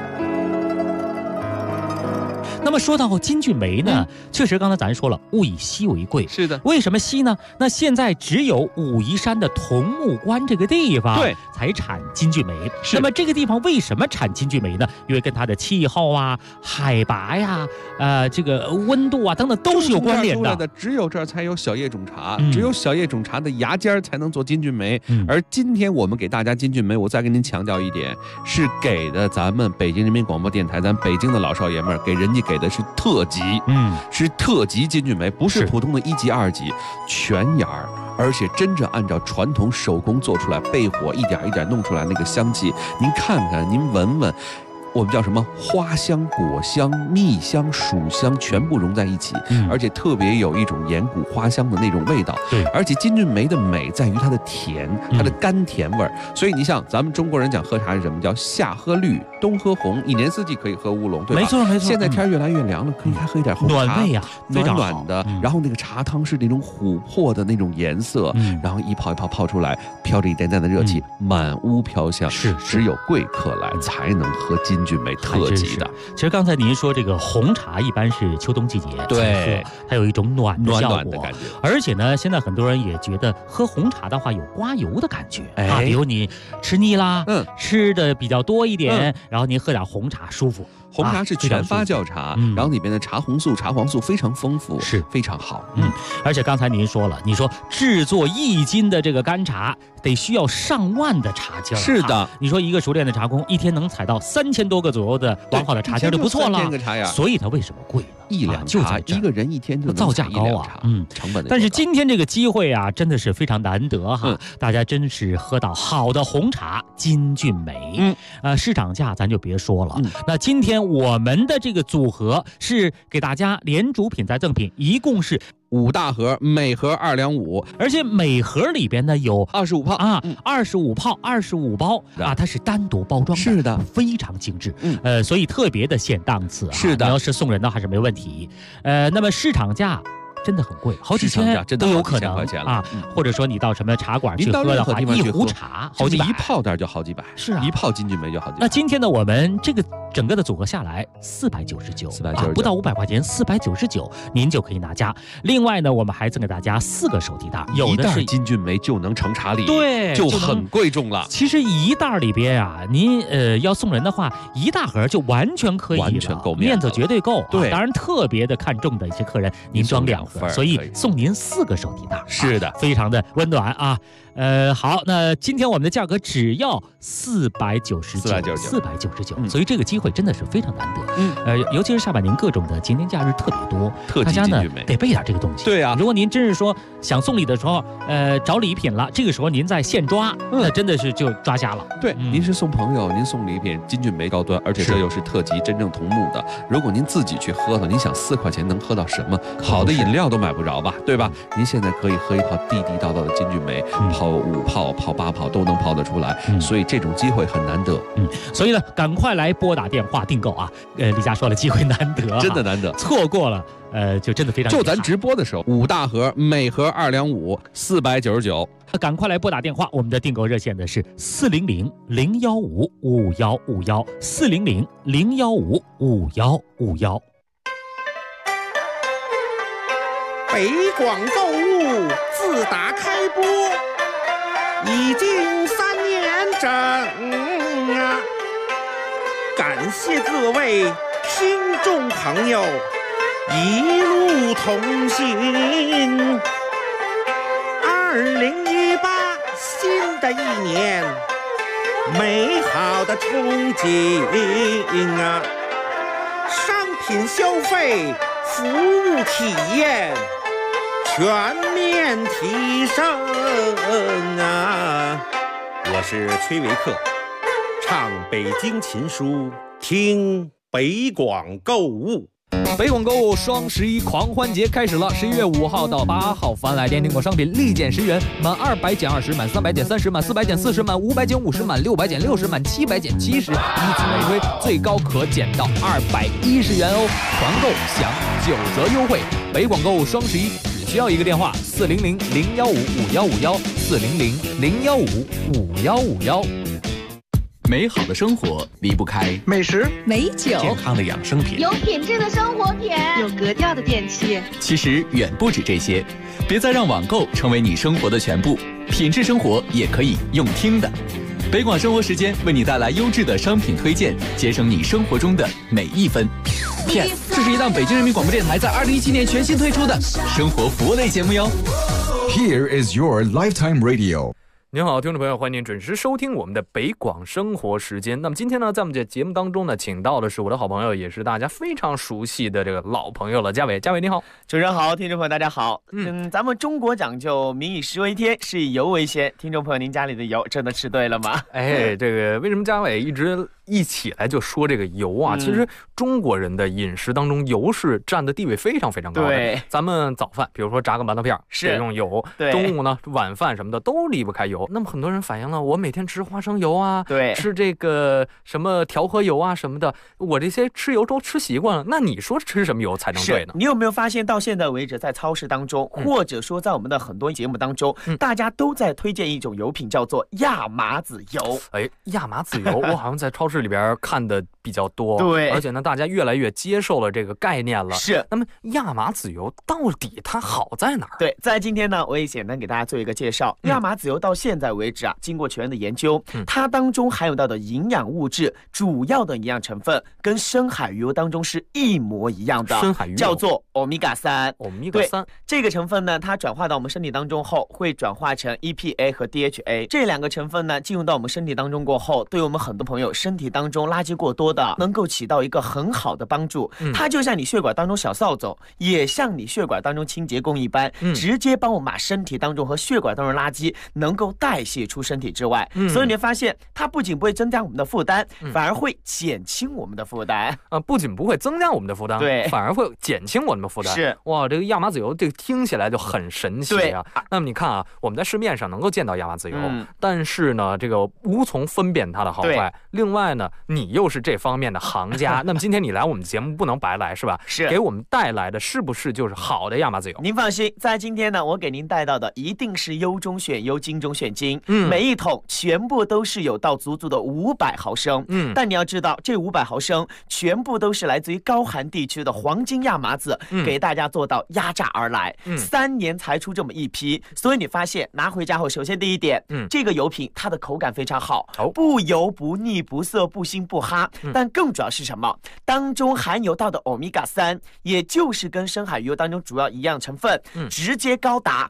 那么说到金骏眉呢，确实刚才咱说了，物以稀为贵。 是的， 为什么稀呢？那现在只有武夷山的桐木关这个地方才产金骏眉。那么这个地方为什么产金骏眉呢？因为跟它的气候啊、海拔呀、这个温度啊等等都是有关联的。 只有这儿才有小叶种茶，只有小叶种茶的芽尖才能做金骏眉。而今天我们给大家金骏眉，我再跟您强调一点，是给的咱们北京人民广播电台，咱北京的老少爷们儿，给人家给的是特级，是特级金骏眉，不是普通的1级、2级，全芽儿，而且真正按照传统手工做出来，焙火一点一点弄出来那个香气，您看看，您闻闻。我们叫什么花香、果香、蜜香、薯香全部融在一起，而且特别有一种岩谷花香的那种味道。 对， 而且金骏眉的美在于它的甜，它的甘甜味儿。所以你像咱们中国人讲喝茶是什么？叫夏喝绿，冬喝红，一年四季可以喝乌龙，对吧？ 没错没错。 现在天越来越凉了，可以还喝一点红茶， 暖胃啊， 暖暖的。然后那个茶汤是那种琥珀的那种颜色，然后一泡一泡泡出来，飘着一点点的热气，满屋飘香。 是， 只有贵客来才能喝金骏眉特级的。 其实刚才您说这个红茶一般是秋冬季节对， 它有一种暖的效果的感觉。 而且呢，现在很多人也觉得喝红茶的话有刮油的感觉啊，比如你吃腻啦，吃的比较多一点，然后您喝点红茶舒服。 红茶是全发酵茶，然后里边的茶红素、茶黄素非常丰富， 是非常好。 而且刚才您说了，你说制作1斤的这个干茶得需要上万的茶尖。 是的， 你说一个熟练的茶工一天能采到3000多个左右的完好的茶尖就不错了。 3000个茶芽， 所以它为什么贵呢 ？1两茶，一个人一天就造价高啊， 成本。 但是今天这个机会啊，真的是非常难得哈，大家真是喝到好的红茶金骏眉。市场价咱就别说了。那今天我们的这个组合是给大家连主品再赠品，一共是 5大盒，每盒2两5， 而且每盒里边呢有 25泡啊，25泡25包啊，它是单独包装的， 是的， 非常精致。所以特别的显档次啊。 是的， 你要是送人的还是没问题。那么市场价真的很贵，好几千都有可能啊。或者说你到什么茶馆去喝的话，一壶茶好几百， 一泡袋就好几百， 是啊， 一泡金骏眉就好几百。 那今天呢，我们这个整个的组合下来499，不到500块钱，499您就可以拿家。另外呢，我们还赠给大家4个手提袋，有的是金骏眉就能成茶礼， 对， 就很贵重了。 其实一袋里边啊，您要送人的话，一大盒就完全可以了， 完全够面子绝对够。 对， 当然特别的看重的一些客人，您装2盒，所以送您4个手提袋， 是的， 非常的温暖啊。好，那今天我们的价格只要499，所以这个机会真的是非常难得。尤其是下半年各种的节年假日特别多，大家呢得备点这个东西。 对啊， 如果您真是说想送礼的时候，找礼品了，这个时候您再现抓，那真的是就抓瞎了。 对，您是送朋友，您送礼品，金骏眉高端，而且这又是特级真正桐木的。如果您自己去喝了，您想4块钱能喝到什么？好的饮料都买不着吧，对吧？您现在可以喝一泡地地道道的金骏眉，泡5泡、泡8泡都能泡得出来，所以这种机会很难得。 所以呢，赶快来拨打电话订购啊！李佳说了，机会难得， 真的难得， 错过了，就真的非常。 就咱直播的时候，5大盒，每盒2两5，499。 赶快来拨打电话，我们的订购热线的是400-015-5151，400-015-5151。 北广购物自打开播， 已经3年整啊！感谢各位听众朋友一路同行。2018新的一年，美好的憧憬啊！商品消费、服务体验全面提升啊！我是崔维克，唱北京琴书，听北广购物。 北广购物双11狂欢节开始了，11月5号到8号，凡来电订购商品立减10元，满200减20，满300减30，满400减40，满500减50，满600减60，满700减70，以此类推，最高可减到210元哦！团购享9折优惠。北广购物双11只需要一个电话：400-015-5151，400-015-5151。 美好的生活离不开美食、 美酒、 健康的养生品， 有品质的生活品，有格调的电器。 其实远不止这些，别再让网购成为你生活的全部，品质生活也可以用听的。北广生活时间为你带来优质的商品推荐，节省你生活中的每一分。PS， 这是一档北京人民广播电台在2017年全新推出的生活服务类节目哟。 Here is your lifetime radio。 您好，听众朋友，欢迎您准时收听我们的北广生活时间。那么今天呢，在我们这节目当中呢，请到的是我的好朋友，也是大家非常熟悉的这个老朋友了，嘉伟。嘉伟你好。 主持人好，听众朋友大家好。咱们中国讲究民以食为天，是以油为先。听众朋友，您家里的油真的吃对了吗？ 哎，这个为什么嘉伟一起来就说这个油啊？其实中国人的饮食当中，油是占的地位非常非常高的。 对， 咱们早饭，比如说炸个馒头片得用油，中午呢晚饭什么的都离不开油。那么很多人反映了，我每天吃花生油啊， 对， 吃这个什么调和油啊什么的，我这些吃油都吃习惯了。那你说吃什么油才能对呢？ 你有没有发现到现在为止，在超市当中，或者说在我们的很多节目当中，大家都在推荐一种油品，叫做亚麻籽油。 哎，亚麻籽油，我好像在超市里边看的比较多， 对， 而且呢，大家越来越接受了这个概念了。 是， 那么亚麻籽油到底它好在哪儿？ 对，在今天呢，我也简单给大家做一个介绍。亚麻籽油到现在为止啊，经过全面的研究，它当中含有到的营养物质，主要的营养成分跟深海鱼油当中是一模一样的， 深海鱼油叫做欧米伽3。 欧米伽3 这个成分呢，它转化到我们身体当中后，会转化成 EPA 和 DHA 这2个成分呢，进入到我们身体当中过后，对我们很多朋友身体当中垃圾过多的，能够起到一个很好的帮助。它就像你血管当中小扫帚，也像你血管当中清洁工一般，直接帮我们把身体当中和血管当中的垃圾能够代谢出身体之外。所以你会发现，它不仅不会增加我们的负担，反而会减轻我们的负担。 不仅不会增加我们的负担， 对， 反而会减轻我们的负担。 是， 哇，这个亚麻籽油这个听起来就很神奇啊。那么你看啊，我们在市面上能够见到亚麻籽油，但是呢，这个无从分辨它的好坏。另外呢，你又是这方面的行家，那么今天你来我们节目不能白来，是吧？ 是， 给我们带来的是不是就是好的亚麻籽油？ 您放心，在今天呢，我给您带到的一定是优中选优，精中选精。每一桶全部都是有到足足的500毫升。但你要知道，这500毫升全部都是来自于高寒地区的黄金亚麻籽，给大家做到压榨而来。3年才出这么一批，所以你发现拿回家后，首先第一点，这个油品它的口感非常好，不油不腻不涩不腥不哈。但更主要是什么？当中含有到的欧米伽3，也就是跟深海鱼油当中主要一样成分，直接高达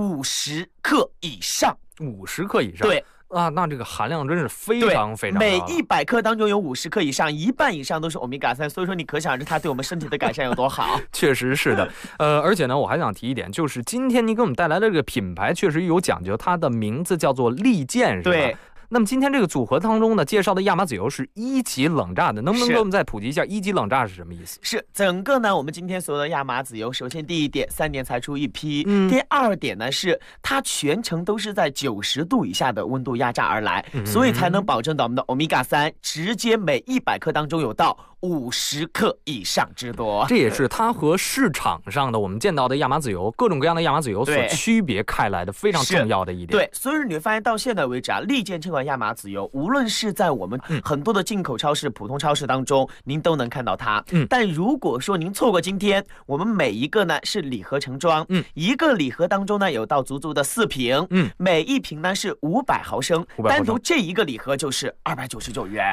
50克以上。 50克以上， 对。 那这个含量真是非常非常高。 每100克当中有50克以上，一半以上都是欧米伽3，所以说你可想而知它对我们身体的改善有多好。 确实是的，而且呢，我还想提一点，就是今天您给我们带来的这个品牌确实有讲究，它的名字叫做利剑，是吧？ 对。 那么今天这个组合当中呢，介绍的亚麻籽油是1级冷榨的，能不能给我们再普及一下1级冷榨是什么意思？ 是整个呢，我们今天所有的亚麻籽油，首先第一点，3年才出一批；第二点呢是它全程都是在90度以下的温度压榨而来，所以才能保证到我们的欧米伽3直接每100克当中有到 50克以上之多。 这也是它和市场上的我们见到的亚麻籽油各种各样的亚麻籽油所区别开来的非常重要的一点。 对，所以你会发现到现在为止啊，利剑这款亚麻籽油，无论是在我们很多的进口超市、普通超市当中，您都能看到它。但如果说您错过今天，我们每一个呢是礼盒成装，一个礼盒当中呢有到足足的4瓶，每一瓶呢是500毫升，单独这一个礼盒就是299元。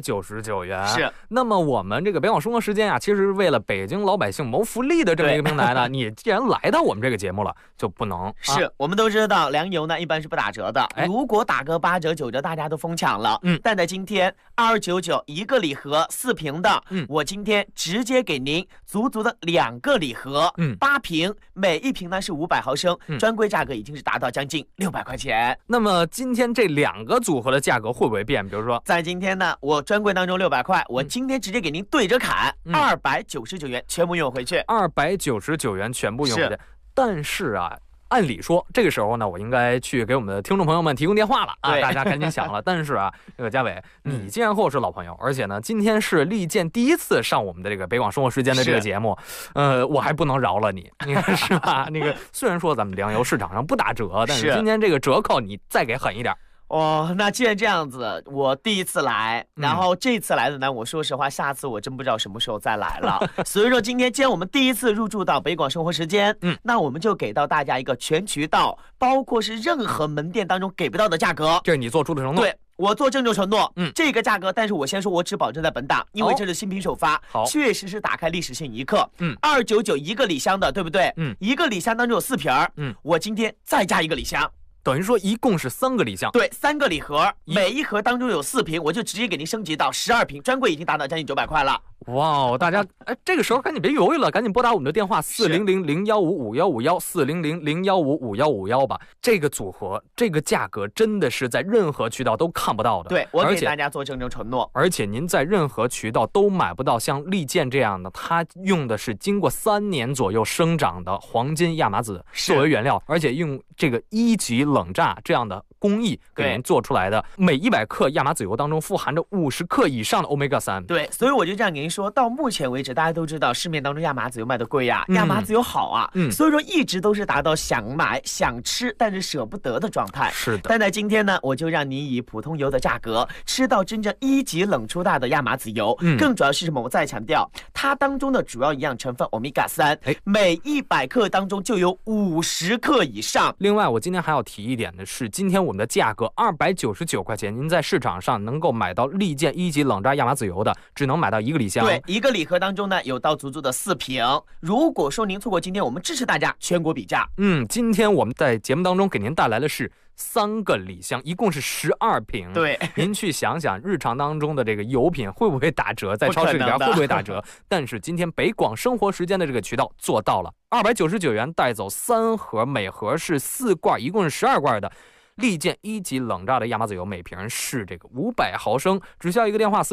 299元。 是。 那么我们这个北广生活时间啊，其实是为了北京老百姓谋福利的这么一个平台呢，你既然来到我们这个节目了，就不能。 是我们都知道粮油呢一般是不打折的，如果打个8折9折，大家都疯抢了。但在今天2299一个礼盒4瓶的，我今天直接给您足足的2个礼盒，8瓶，每一瓶呢是500毫升，专柜价格已经是达到将近600块钱。 那么今天这2个组合的价格会不会变？比如说， 在今天呢，我专柜当中600块，我今天直接给您对着砍，299元全部用回去。 299元全部用回去。但是啊，按理说这个时候呢，我应该去给我们的听众朋友们提供电话了啊，大家赶紧想了。但是啊，这个嘉伟，你既然和我是老朋友，而且呢，今天是利剑第一次上我们的这个北广生活时间的这个节目，我还不能饶了你，你看是吧？那个虽然说咱们粮油市场上不打折，但是今天这个折扣你再给狠一点。 那既然这样子，我第一次来，然后这次来的呢，我说实话，下次我真不知道什么时候再来了。所以说今天既然我们第一次入驻到北广生活时间，那我们就给到大家一个全渠道，包括是任何门店当中给不到的价格。 这是你做出的承诺。 对。我做郑重承诺，这个价格，但是我先说，我只保证在本档，因为这是新品首发，确实是打开历史性一刻。299一个礼箱的，对不对？一个礼箱当中有4瓶，我今天再加一个礼箱。 等于说一共是3个礼箱， 对，3个礼盒，每一盒当中有4瓶，我就直接给您升级到12瓶，专柜已经达到将近900块了。 哇，大家这个时候赶紧别犹豫了，赶紧拨打我们的电话400-015-5151，400-015-5151吧。这个组合，这个价格真的是在任何渠道都看不到的。 对，我给大家做郑重承诺。 而且您在任何渠道都买不到像利剑这样的，它用的是经过3年左右生长的黄金亚麻籽作为原料，而且用这个1级冷榨这样的工艺给您做出来的，每100克亚麻籽油当中富含着50克以上的 Omega-3。 对，所以我就这样给您说，到目前为止，大家都知道市面当中亚麻籽油卖的贵呀，亚麻籽油好啊，所以说一直都是达到想买想吃但是舍不得的状态。 是的。 但在今天呢，我就让你以普通油的价格吃到真正1级冷出大的亚麻籽油。更主要是什么？我再强调，它当中的主要营养成分 Omega-3，每100克当中就有50克以上。 另外，我今天还要提一点的是，今天我们的价格299块钱，您在市场上能够买到利剑1级冷榨亚麻籽油的，只能买到1个礼箱。 对，一个礼盒当中呢有到足足的4瓶。如果说您错过今天，我们支持大家全国比价。 今天我们在节目当中给您带来的是3个礼箱，一共是12瓶。 对， 您去想想，日常当中的这个油品会不会打折，在超市里边会不会打折？但是今天北广生活时间的这个渠道做到了，299元带走3盒，每盒是4罐，一共是12罐的利剑1级冷榨的亚麻籽油，每瓶是这个500毫升，只需要一个电话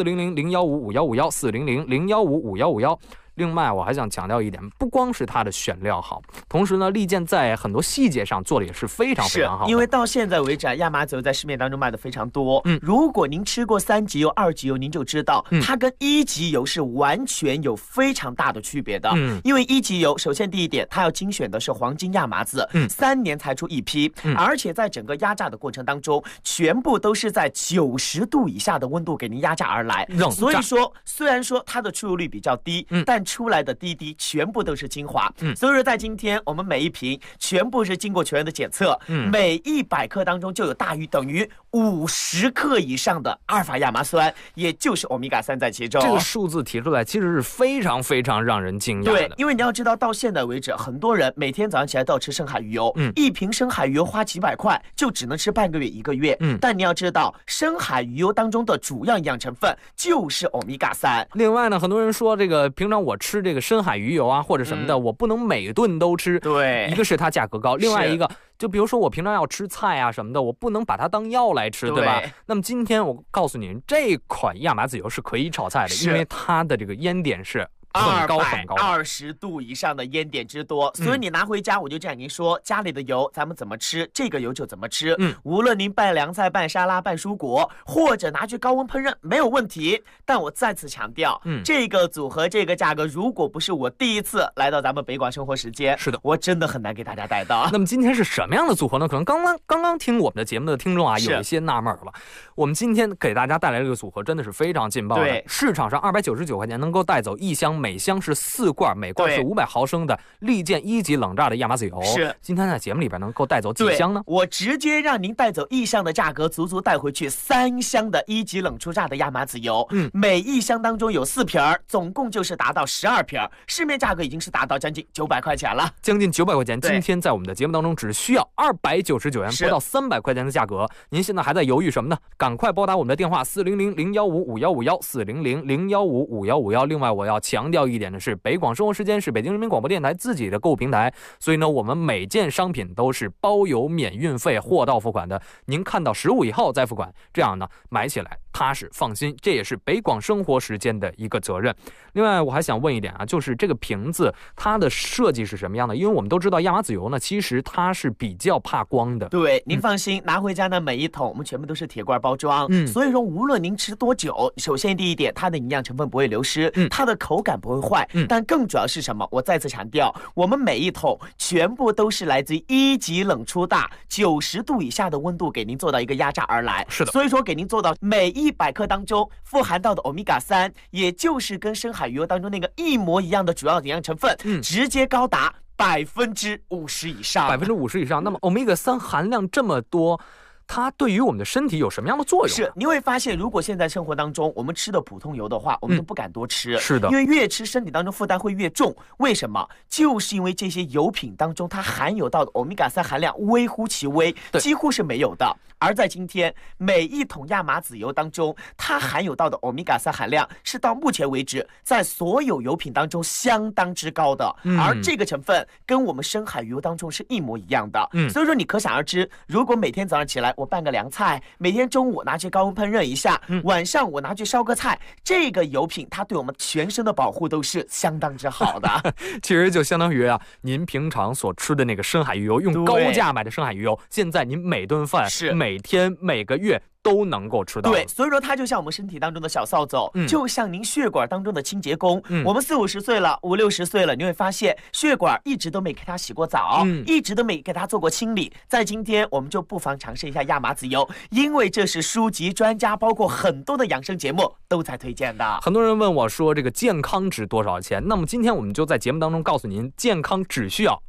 400-015-5151，400-015-5151。另外我还想强调一点，不光是它的选料好，同时呢，利剑在很多细节上做的也是非常非常好的。 因为到现在为止，亚麻籽油在市面当中卖的非常多。如果您吃过3级油、2级油，您就知道它跟1级油是完全有非常大的区别的。因为1级油，首先第一点，它要精选的是黄金亚麻籽，3年才出一批，而且在整个压榨的过程当中，全部都是在90度以下的温度给您压榨而来。所以说，虽然说它的出油率比较低，但出来的滴滴全部都是精华。所以说在今天我们每一瓶全部是经过全员的检测，每100克当中就有大于等于50克以上的阿尔法亚麻酸，也就是欧米伽3在其中。 这个数字提出来其实是非常非常让人惊讶的。 对，因为你要知道，到现在为止，很多人每天早上起来都要吃深海鱼油，一瓶深海鱼油花几百块，就只能吃半个月1个月。但你要知道，深海鱼油当中的主要营养成分就是欧米伽3。 另外呢，很多人说这个平常我吃这个深海鱼油啊或者什么的，我不能每顿都吃。 对， 一个是它价格高，另外一个就比如说我平常要吃菜啊什么的，我不能把它当药来吃，对吧？那么今天我告诉您，这款亚麻籽油是可以炒菜的，因为它的这个烟点是 220度以上的烟点之多，所以你拿回家，我就这样跟您说，家里的油咱们怎么吃，这个油就怎么吃。无论您拌凉菜、拌沙拉、拌蔬果，或者拿去高温烹饪，没有问题。但我再次强调，这个组合、这个价格，如果不是我第一次来到咱们北广生活时间， 是的， 我真的很难给大家带到。 那么今天是什么样的组合呢？可能刚刚听我们的节目的听众啊，有一些纳闷了。我们今天给大家带来这个组合真的是非常劲爆的。 对， 市场上299块钱能够带走一箱，每箱是4罐，每罐是500毫升的利剑1级冷榨的亚麻籽油。 是， 今天在节目里边能够带走几箱呢？ 我直接让您带走1箱的价格，足足带回去3箱的1级冷出榨的亚麻籽油。每一箱当中有4瓶，总共就是达到12瓶，市面价格已经是达到将近900块钱了， 将近900块钱。今天在我们的节目当中只需要299元，不到300块钱的价格。您现在还在犹豫什么呢？赶快拨打我们的电话400-015-5151，400-015-5151。另外我要强调一点的是，北广生活时间是北京人民广播电台自己的购物平台，所以呢我们每件商品都是包邮免运费，货到付款的。您看到实物以后再付款，这样呢买起来踏实放心，这也是北广生活时间的一个责任。另外我还想问一点啊，就是这个瓶子它的设计是什么样的？因为我们都知道亚麻籽油呢其实它是比较怕光的。 对，您放心，拿回家呢每一桶我们全部都是铁罐包装，所以说无论您吃多久，首先第一点，它的营养成分不会流失，它的口感不会坏，但更主要是什么？我再次强调，我们每一桶全部都是来自于1级冷出榨，90度以下的温度给您做到一个压榨而来。 是的， 所以说给您做到每100克当中富含到的欧米伽3，也就是跟深海鱼油当中那个一模一样的主要营养成分，直接高达50%以上 ，50%以上。那么欧米伽3含量这么多，它对于我们的身体有什么样的作用？ 是，你会发现，如果现在生活当中我们吃的普通油的话，我们都不敢多吃。 是的， 因为越吃身体当中负担会越重。为什么？就是因为这些油品当中它含有到的欧米伽3含量微乎其微，几乎是没有的。而在今天，每一桶亚麻籽油当中，它含有到的欧米伽3含量是到目前为止在所有油品当中相当之高的，而这个成分跟我们深海鱼油当中是一模一样的。所以说你可想而知，如果每天早上起来我拌个凉菜，每天中午拿去高温烹饪一下，晚上我拿去烧个菜，这个油品它对我们全身的保护都是相当之好的。 其实就相当于啊，您平常所吃的那个深海鱼油，用高价买的深海鱼油，现在您每顿饭每天每个月都能够吃到。 对，所以说它就像我们身体当中的小扫帚，就像您血管当中的清洁工。我们40-50岁了，50-60岁了，你会发现血管一直都没给它洗过澡，一直都没给它做过清理。在今天我们就不妨尝试一下亚麻籽油，因为这是书籍专家包括很多的养生节目都在推荐的。 很多人问我说这个健康值多少钱，那么今天我们就在节目当中告诉您，健康只需要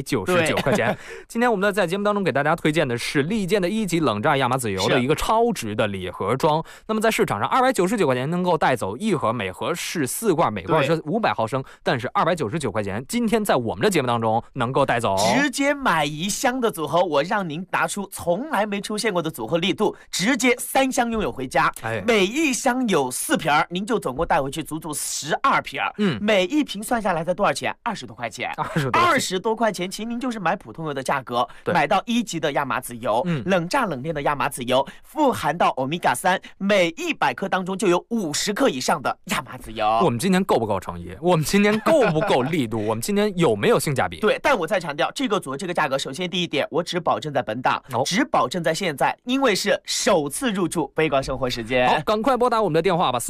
299块钱。今天我们在节目当中给大家推荐的是利剑的1级冷榨亚麻籽油的一个超值的礼盒装。那么在市场上299块钱能够带走1盒，每盒是4罐，每罐是500毫升，但是299块钱今天在我们的节目当中能够带走， 直接买1箱的组合，我让您拿出从来没出现过的组合力度，直接3箱拥有回家。每一箱有4瓶，您就总共带回去足足12瓶。每一瓶算下来才多少钱？20多块钱。20多块钱，其实您就是买普通油的价格，买到1级的亚麻籽油，冷榨冷炼的亚麻籽油，富含到欧米伽3，每100克当中就有50克以上的亚麻籽油。 我们今天够不够诚意？我们今天够不够力度？我们今天有没有性价比？ 对，但我再强调，这个组合这个价格，首先第一点，我只保证在本档，只保证在现在，因为是首次入驻北广生活时间。 好，赶快拨打我们的电话吧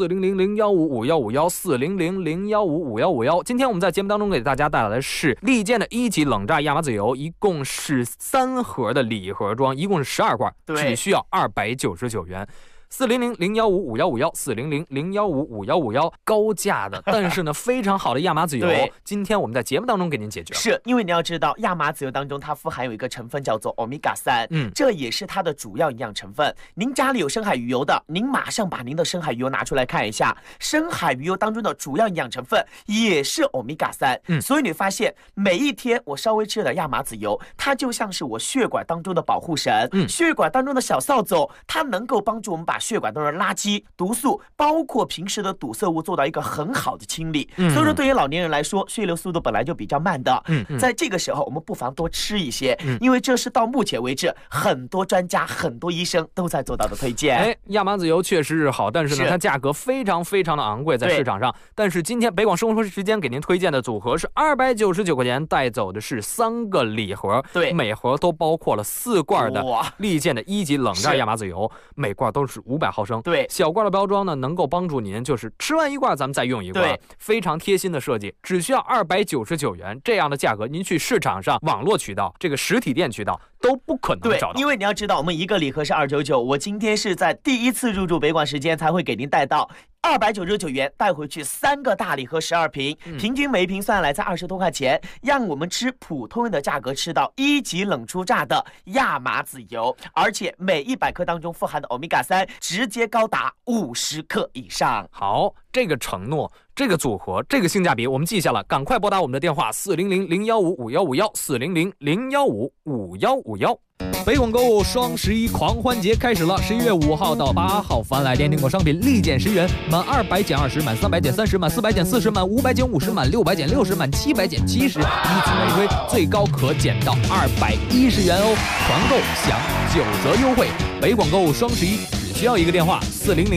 ，400-015-5151，400-015-5151。今天我们在节目当中给大家带来的是利剑的1级冷榨亚麻籽油，一共是3盒的礼盒装，一共是12罐，只需要299元。400-015-5151，400-015-5151，高价的，但是呢非常好的亚麻籽油，今天我们在节目当中给您解决。 是因为你要知道，亚麻籽油当中它富含有一个成分叫做欧米伽3，这也是它的主要营养成分。您家里有深海鱼油的，您马上把您的深海鱼油拿出来看一下，深海鱼油当中的主要营养成分也是欧米伽3。所以你发现每一天我稍微吃点亚麻籽油，它就像是我血管当中的保护神，血管当中的小扫帚，它能够帮助我们把把血管当中的垃圾、毒素，包括平时的堵塞物做到一个很好的清理。所以说，对于老年人来说，血流速度本来就比较慢的。在这个时候，我们不妨多吃一些，因为这是到目前为止很多专家、很多医生都在做到的推荐。 亚麻籽油确实是好，但是呢，它价格非常非常的昂贵，在市场上。但是今天北广生活时间给您推荐的组合是299块钱，带走的是3个礼盒， 对， 每盒都包括了4罐的利剑的1级冷榨亚麻籽油，每罐都是500毫升。 对， 小罐的包装呢，能够帮助您就是吃完1罐咱们再用1罐，非常贴心的设计，只需要299元这样的价格，您去市场上、网络渠道、这个实体店渠道都不可能找到。 对，因为你要知道，我们1个礼盒是299，我今天是在第一次入驻北广时间才会给您带到299元，带回去3个大礼盒12瓶，平均每一瓶算来在20多块钱，让我们吃普通人的价格吃到1级冷出榨的亚麻籽油，而且每100克当中富含的欧米伽3直接高达50克以上。 好，这个承诺，这个组合，这个性价比我们记下了，赶快拨打我们的电话400-015-5151 400-015-5151。北广购物双11狂欢节开始了，11月5号到8号，凡来电订购商品立减10元，满200减20，满300减30，满400减40，满500减50，满600减60，满700减70，以此类推，最高可减到210元哦！团购享9折优惠，北广购物双11只需要一个电话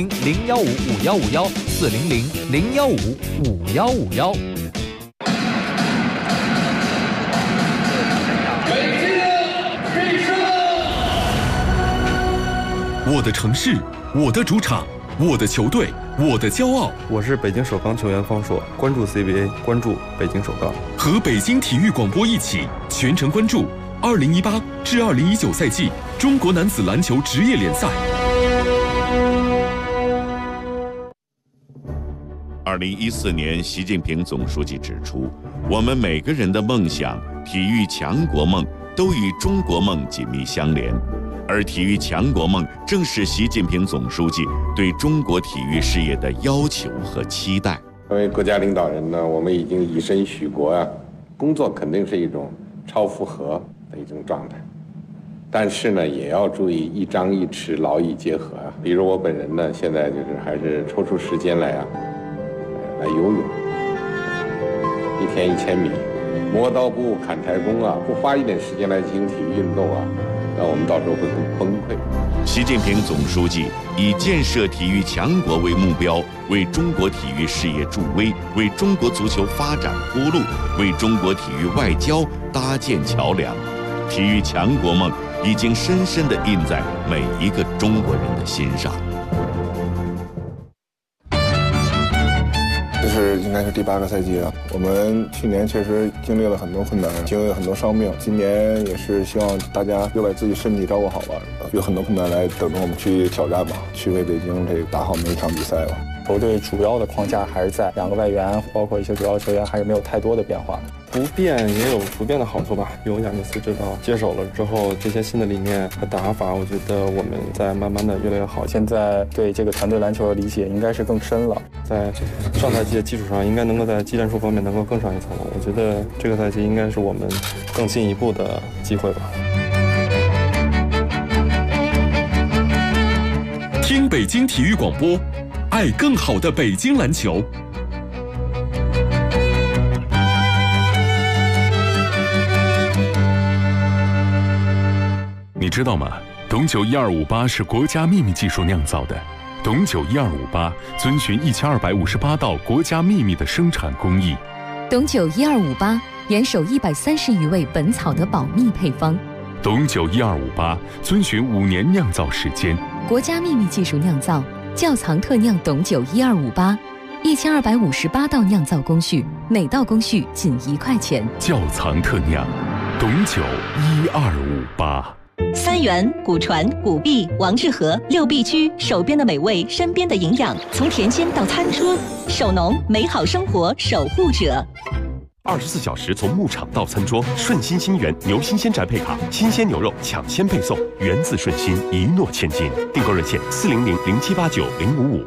400-015-5151 400-015-5151。 我的城市，我的主场，我的球队，我的骄傲。 我是北京首钢球员方硕，关注 CBA， 关注北京首钢。 和北京体育广播一起全程关注2018至2019赛季中国男子篮球职业联赛。 2014年，习近平总书记指出，我们每个人的梦想、体育强国梦都与中国梦紧密相连。而体育强国梦正是习近平总书记对中国体育事业的要求和期待。 作为国家领导人呢，我们已经以身许国啊，工作肯定是一种超负荷的一种状态，但是呢，也要注意一张一弛，劳逸结合啊。比如我本人呢，现在就是还是抽出时间来游泳，1天1000米，磨刀不误砍柴工啊，不花一点时间来进行体育运动啊，那我们到时候会很崩溃。 习近平总书记以建设体育强国为目标，为中国体育事业助威，为中国足球发展铺路，为中国体育外交搭建桥梁。体育强国梦已经深深地印在每一个中国人的心上。 这是应该是第8个赛季了。我们去年确实经历了很多困难，经历了很多伤病。今年也是希望大家又把自己身体照顾好吧，有很多困难来等着我们去挑战吧，去为北京这打好每一场比赛吧。 球队主要的框架还是在2个外援，包括一些主要球员还是没有太多的变化。 不变也有不变的好处吧。有亚尼斯指导接手了之后，这些新的理念和打法，我觉得我们在慢慢的越来越好。 现在对这个团队篮球的理解应该是更深了， 在上赛季的基础上，应该能够在技战术方面能够更上一层楼。我觉得这个赛季应该是我们更进一步的机会吧。 听北京体育广播，爱更好的北京篮球。你知道吗？董酒1258是国家秘密技术酿造的。董酒1258遵循1258道国家秘密的生产工艺。 董酒1258严守130余味本草的保密配方。 董酒1258遵循5年酿造时间。 国家秘密技术酿造，窖藏特酿董酒1258，1258道酿造工序，每道工序仅1块钱。 窖藏特酿，董酒1258。 三元、古传、古币、王致和6必居，手边的美味，身边的营养，从田间到餐桌，手农美好生活守护者。 24小时从牧场到餐桌，顺心新源牛新鲜宅配卡，新鲜牛肉抢先配送，源自顺心，一诺千金。订购热线400-0789-055。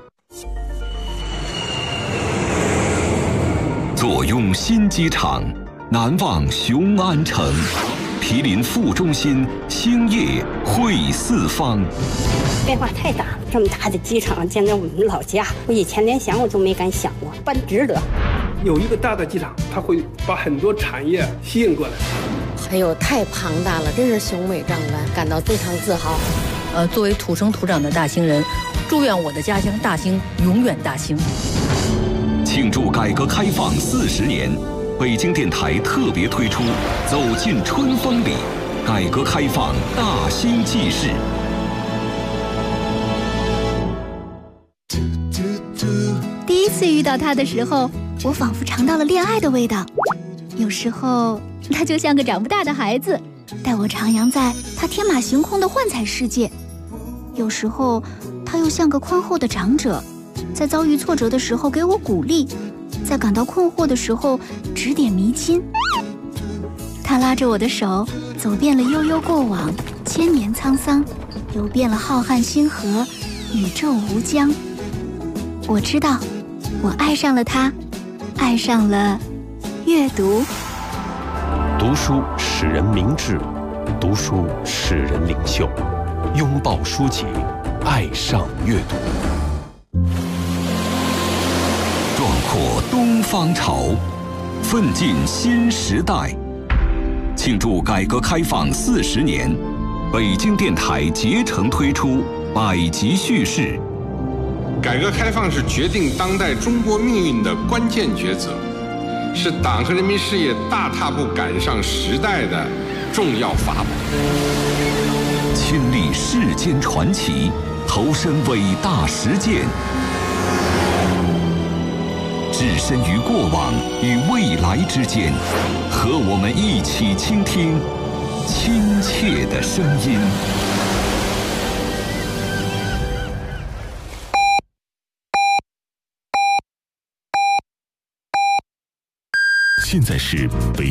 坐拥新机场，难忘雄安城。 毗邻副中心，星夜会四方。 变化太大了，这么大的机场建在我们老家，我以前连想我都没敢想过，办值得。 有一个大的机场，它会把很多产业吸引过来。 哎呦，太庞大了，真是雄伟壮观，感到非常自豪。 作为土生土长的大兴人，祝愿我的家乡大兴永远大兴。 庆祝改革开放40年，北京电台特别推出《走进春风里》，改革开放大兴纪事。 第一次遇到他的时候，我仿佛尝到了恋爱的味道。有时候，他就像个长不大的孩子，带我徜徉在他天马行空的幻彩世界；有时候，他又像个宽厚的长者，在遭遇挫折的时候给我鼓励，在感到困惑的时候指点迷津。他拉着我的手，走遍了悠悠过往，千年沧桑，游遍了浩瀚星河，宇宙无疆。我知道，我爱上了他，爱上了阅读。 读书使人明智，读书使人领袖。拥抱书籍，爱上阅读。 壮阔东方潮，奋进新时代。庆祝改革开放40年，北京电台竭诚推出百集叙事。 改革开放是决定当代中国命运的关键抉择，是党和人民事业大踏步赶上时代的重要法宝。 亲历世间传奇，投身伟大实践，置身于过往与未来之间，和我们一起倾听亲切的声音。 现在是北